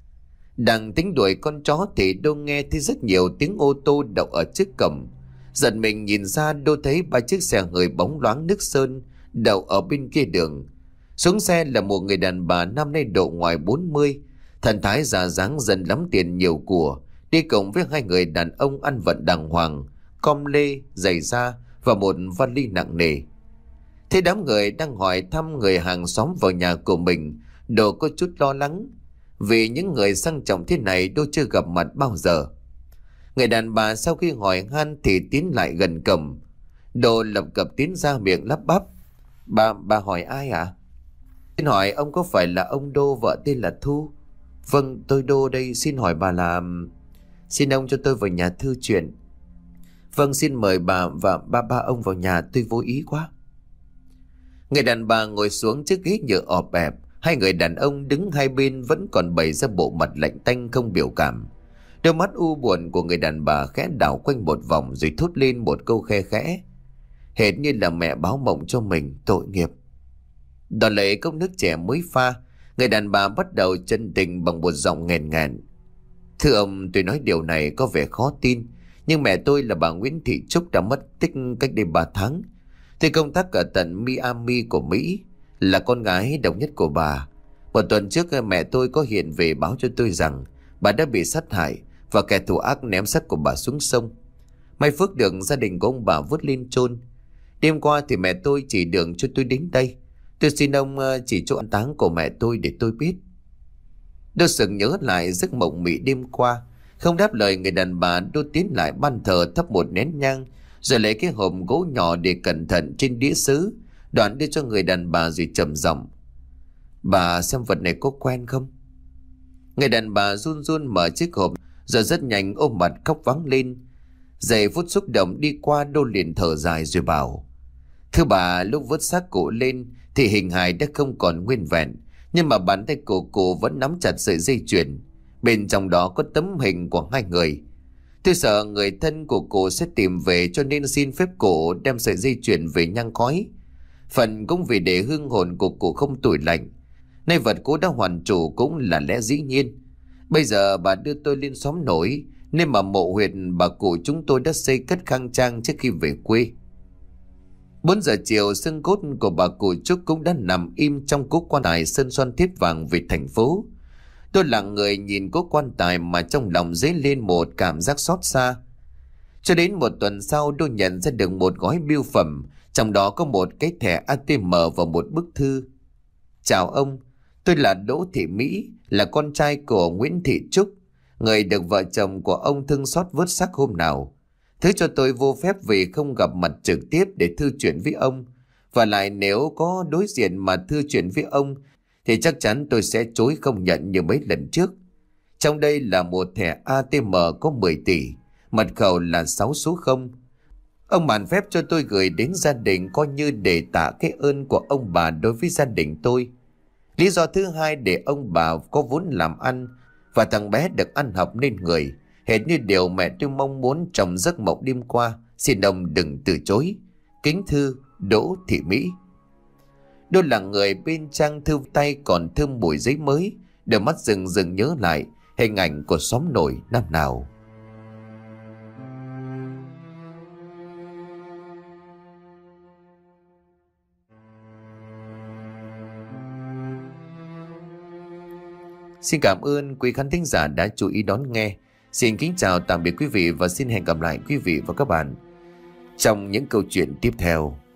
Đang tính đuổi con chó thì Đô nghe thấy rất nhiều tiếng ô tô đậu ở trước cổng. Giật mình nhìn ra, Đô thấy ba chiếc xe hơi bóng loáng nước sơn đậu ở bên kia đường. Xuống xe là một người đàn bà năm nay độ ngoài bốn mươi, thần thái già dáng dần lắm tiền nhiều của, đi cùng với hai người đàn ông ăn vận đàng hoàng, com lê, giày da và một vali nặng nề. Thế đám người đang hỏi thăm người hàng xóm vào nhà của mình, Đô có chút lo lắng, vì những người sang trọng thế này Đô chưa gặp mặt bao giờ. Người đàn bà sau khi hỏi han thì tiến lại gần cổng. Đô lập cập tiến ra miệng lắp bắp: Bà, bà hỏi ai ạ? À? Xin hỏi ông có phải là ông Đô, vợ tên là Thu? Vâng, tôi Đô đây, xin hỏi bà là... Xin ông cho tôi vào nhà thư chuyện. Vâng, xin mời bà và ba ba ông vào nhà, tôi vô ý quá. Người đàn bà ngồi xuống chiếc ghế nhựa ọp ẹp. Hai người đàn ông đứng hai bên vẫn còn bày ra bộ mặt lạnh tanh không biểu cảm. Đôi mắt u buồn của người đàn bà khẽ đảo quanh một vòng rồi thốt lên một câu khe khẽ, hệt như là mẹ báo mộng cho mình, tội nghiệp. Đón lấy cốc nước trẻ mới pha, người đàn bà bắt đầu chân tình bằng một giọng nghẹn ngào: Thưa ông, tôi nói điều này có vẻ khó tin, nhưng mẹ tôi là bà Nguyễn Thị Trúc đã mất tích cách đây ba tháng. Tôi công tác ở tận Miami của Mỹ, là con gái độc nhất của bà. Một tuần trước mẹ tôi có hiện về báo cho tôi rằng bà đã bị sát hại và kẻ thù ác ném xác của bà xuống sông. May phước được gia đình của ông bà vớt lên chôn. Đêm qua thì mẹ tôi chỉ đường cho tôi đến đây. Tôi xin ông chỉ chỗ an táng của mẹ tôi để tôi biết. Tôi sực nhớ lại giấc mộng mị đêm qua. Không đáp lời, người đàn bà đô tiến lại ban thờ thắp một nén nhang, rồi lấy cái hộp gỗ nhỏ để cẩn thận trên đĩa sứ, đoạn đưa cho người đàn bà rồi trầm giọng: "Bà xem vật này có quen không?" Người đàn bà run run mở chiếc hộp, rồi rất nhanh ôm mặt khóc vắng lên. Giây phút xúc động đi qua, Đô liền thở dài rồi bảo: "Thưa bà, lúc vớt xác cụ lên thì hình hài đã không còn nguyên vẹn, nhưng mà bàn tay của cụ vẫn nắm chặt sợi dây chuyền. Bên trong đó có tấm hình của hai người. Tôi sợ người thân của cụ sẽ tìm về, cho nên xin phép cụ đem sợi dây chuyền về nhang khói. Phần cũng vì để hương hồn của cụ không tủi lạnh. Nay vật cũ đã hoàn chủ cũng là lẽ dĩ nhiên. Bây giờ bà đưa tôi lên xóm nổi, nên mà mộ huyệt bà cụ chúng tôi đã xây cất khang trang trước khi về quê." Bốn giờ chiều, xương cốt của bà cụ Trúc cũng đã nằm im trong cố quan tài sơn son thiếp vàng về thành phố. Tôi lặng người nhìn cố quan tài mà trong lòng dấy lên một cảm giác xót xa. Cho đến một tuần sau, tôi nhận ra được một gói bưu phẩm, trong đó có một cái thẻ a tê em và một bức thư. "Chào ông, tôi là Đỗ Thị Mỹ, là con trai của Nguyễn Thị Trúc, người được vợ chồng của ông thương xót vớt xác hôm nào. Thứ cho tôi vô phép vì không gặp mặt trực tiếp để thư chuyện với ông. Và lại nếu có đối diện mà thư chuyện với ông thì chắc chắn tôi sẽ chối không nhận như mấy lần trước. Trong đây là một thẻ a tê em có mười tỷ, mật khẩu là sáu số không. Ông màn phép cho tôi gửi đến gia đình, coi như để tạ cái ơn của ông bà đối với gia đình tôi. Lý do thứ hai để ông bà có vốn làm ăn và thằng bé được ăn học nên người, hệt như điều mẹ tôi mong muốn trong giấc mộng đêm qua. Xin ông đừng từ chối. Kính thư, Đỗ Thị Mỹ." Đôi là người bên trang thư tay còn thơm mùi giấy mới, đôi mắt rừng rừng nhớ lại hình ảnh của xóm nổi năm nào. Xin cảm ơn quý khán thính giả đã chú ý đón nghe. Xin kính chào tạm biệt quý vị và xin hẹn gặp lại quý vị và các bạn trong những câu chuyện tiếp theo.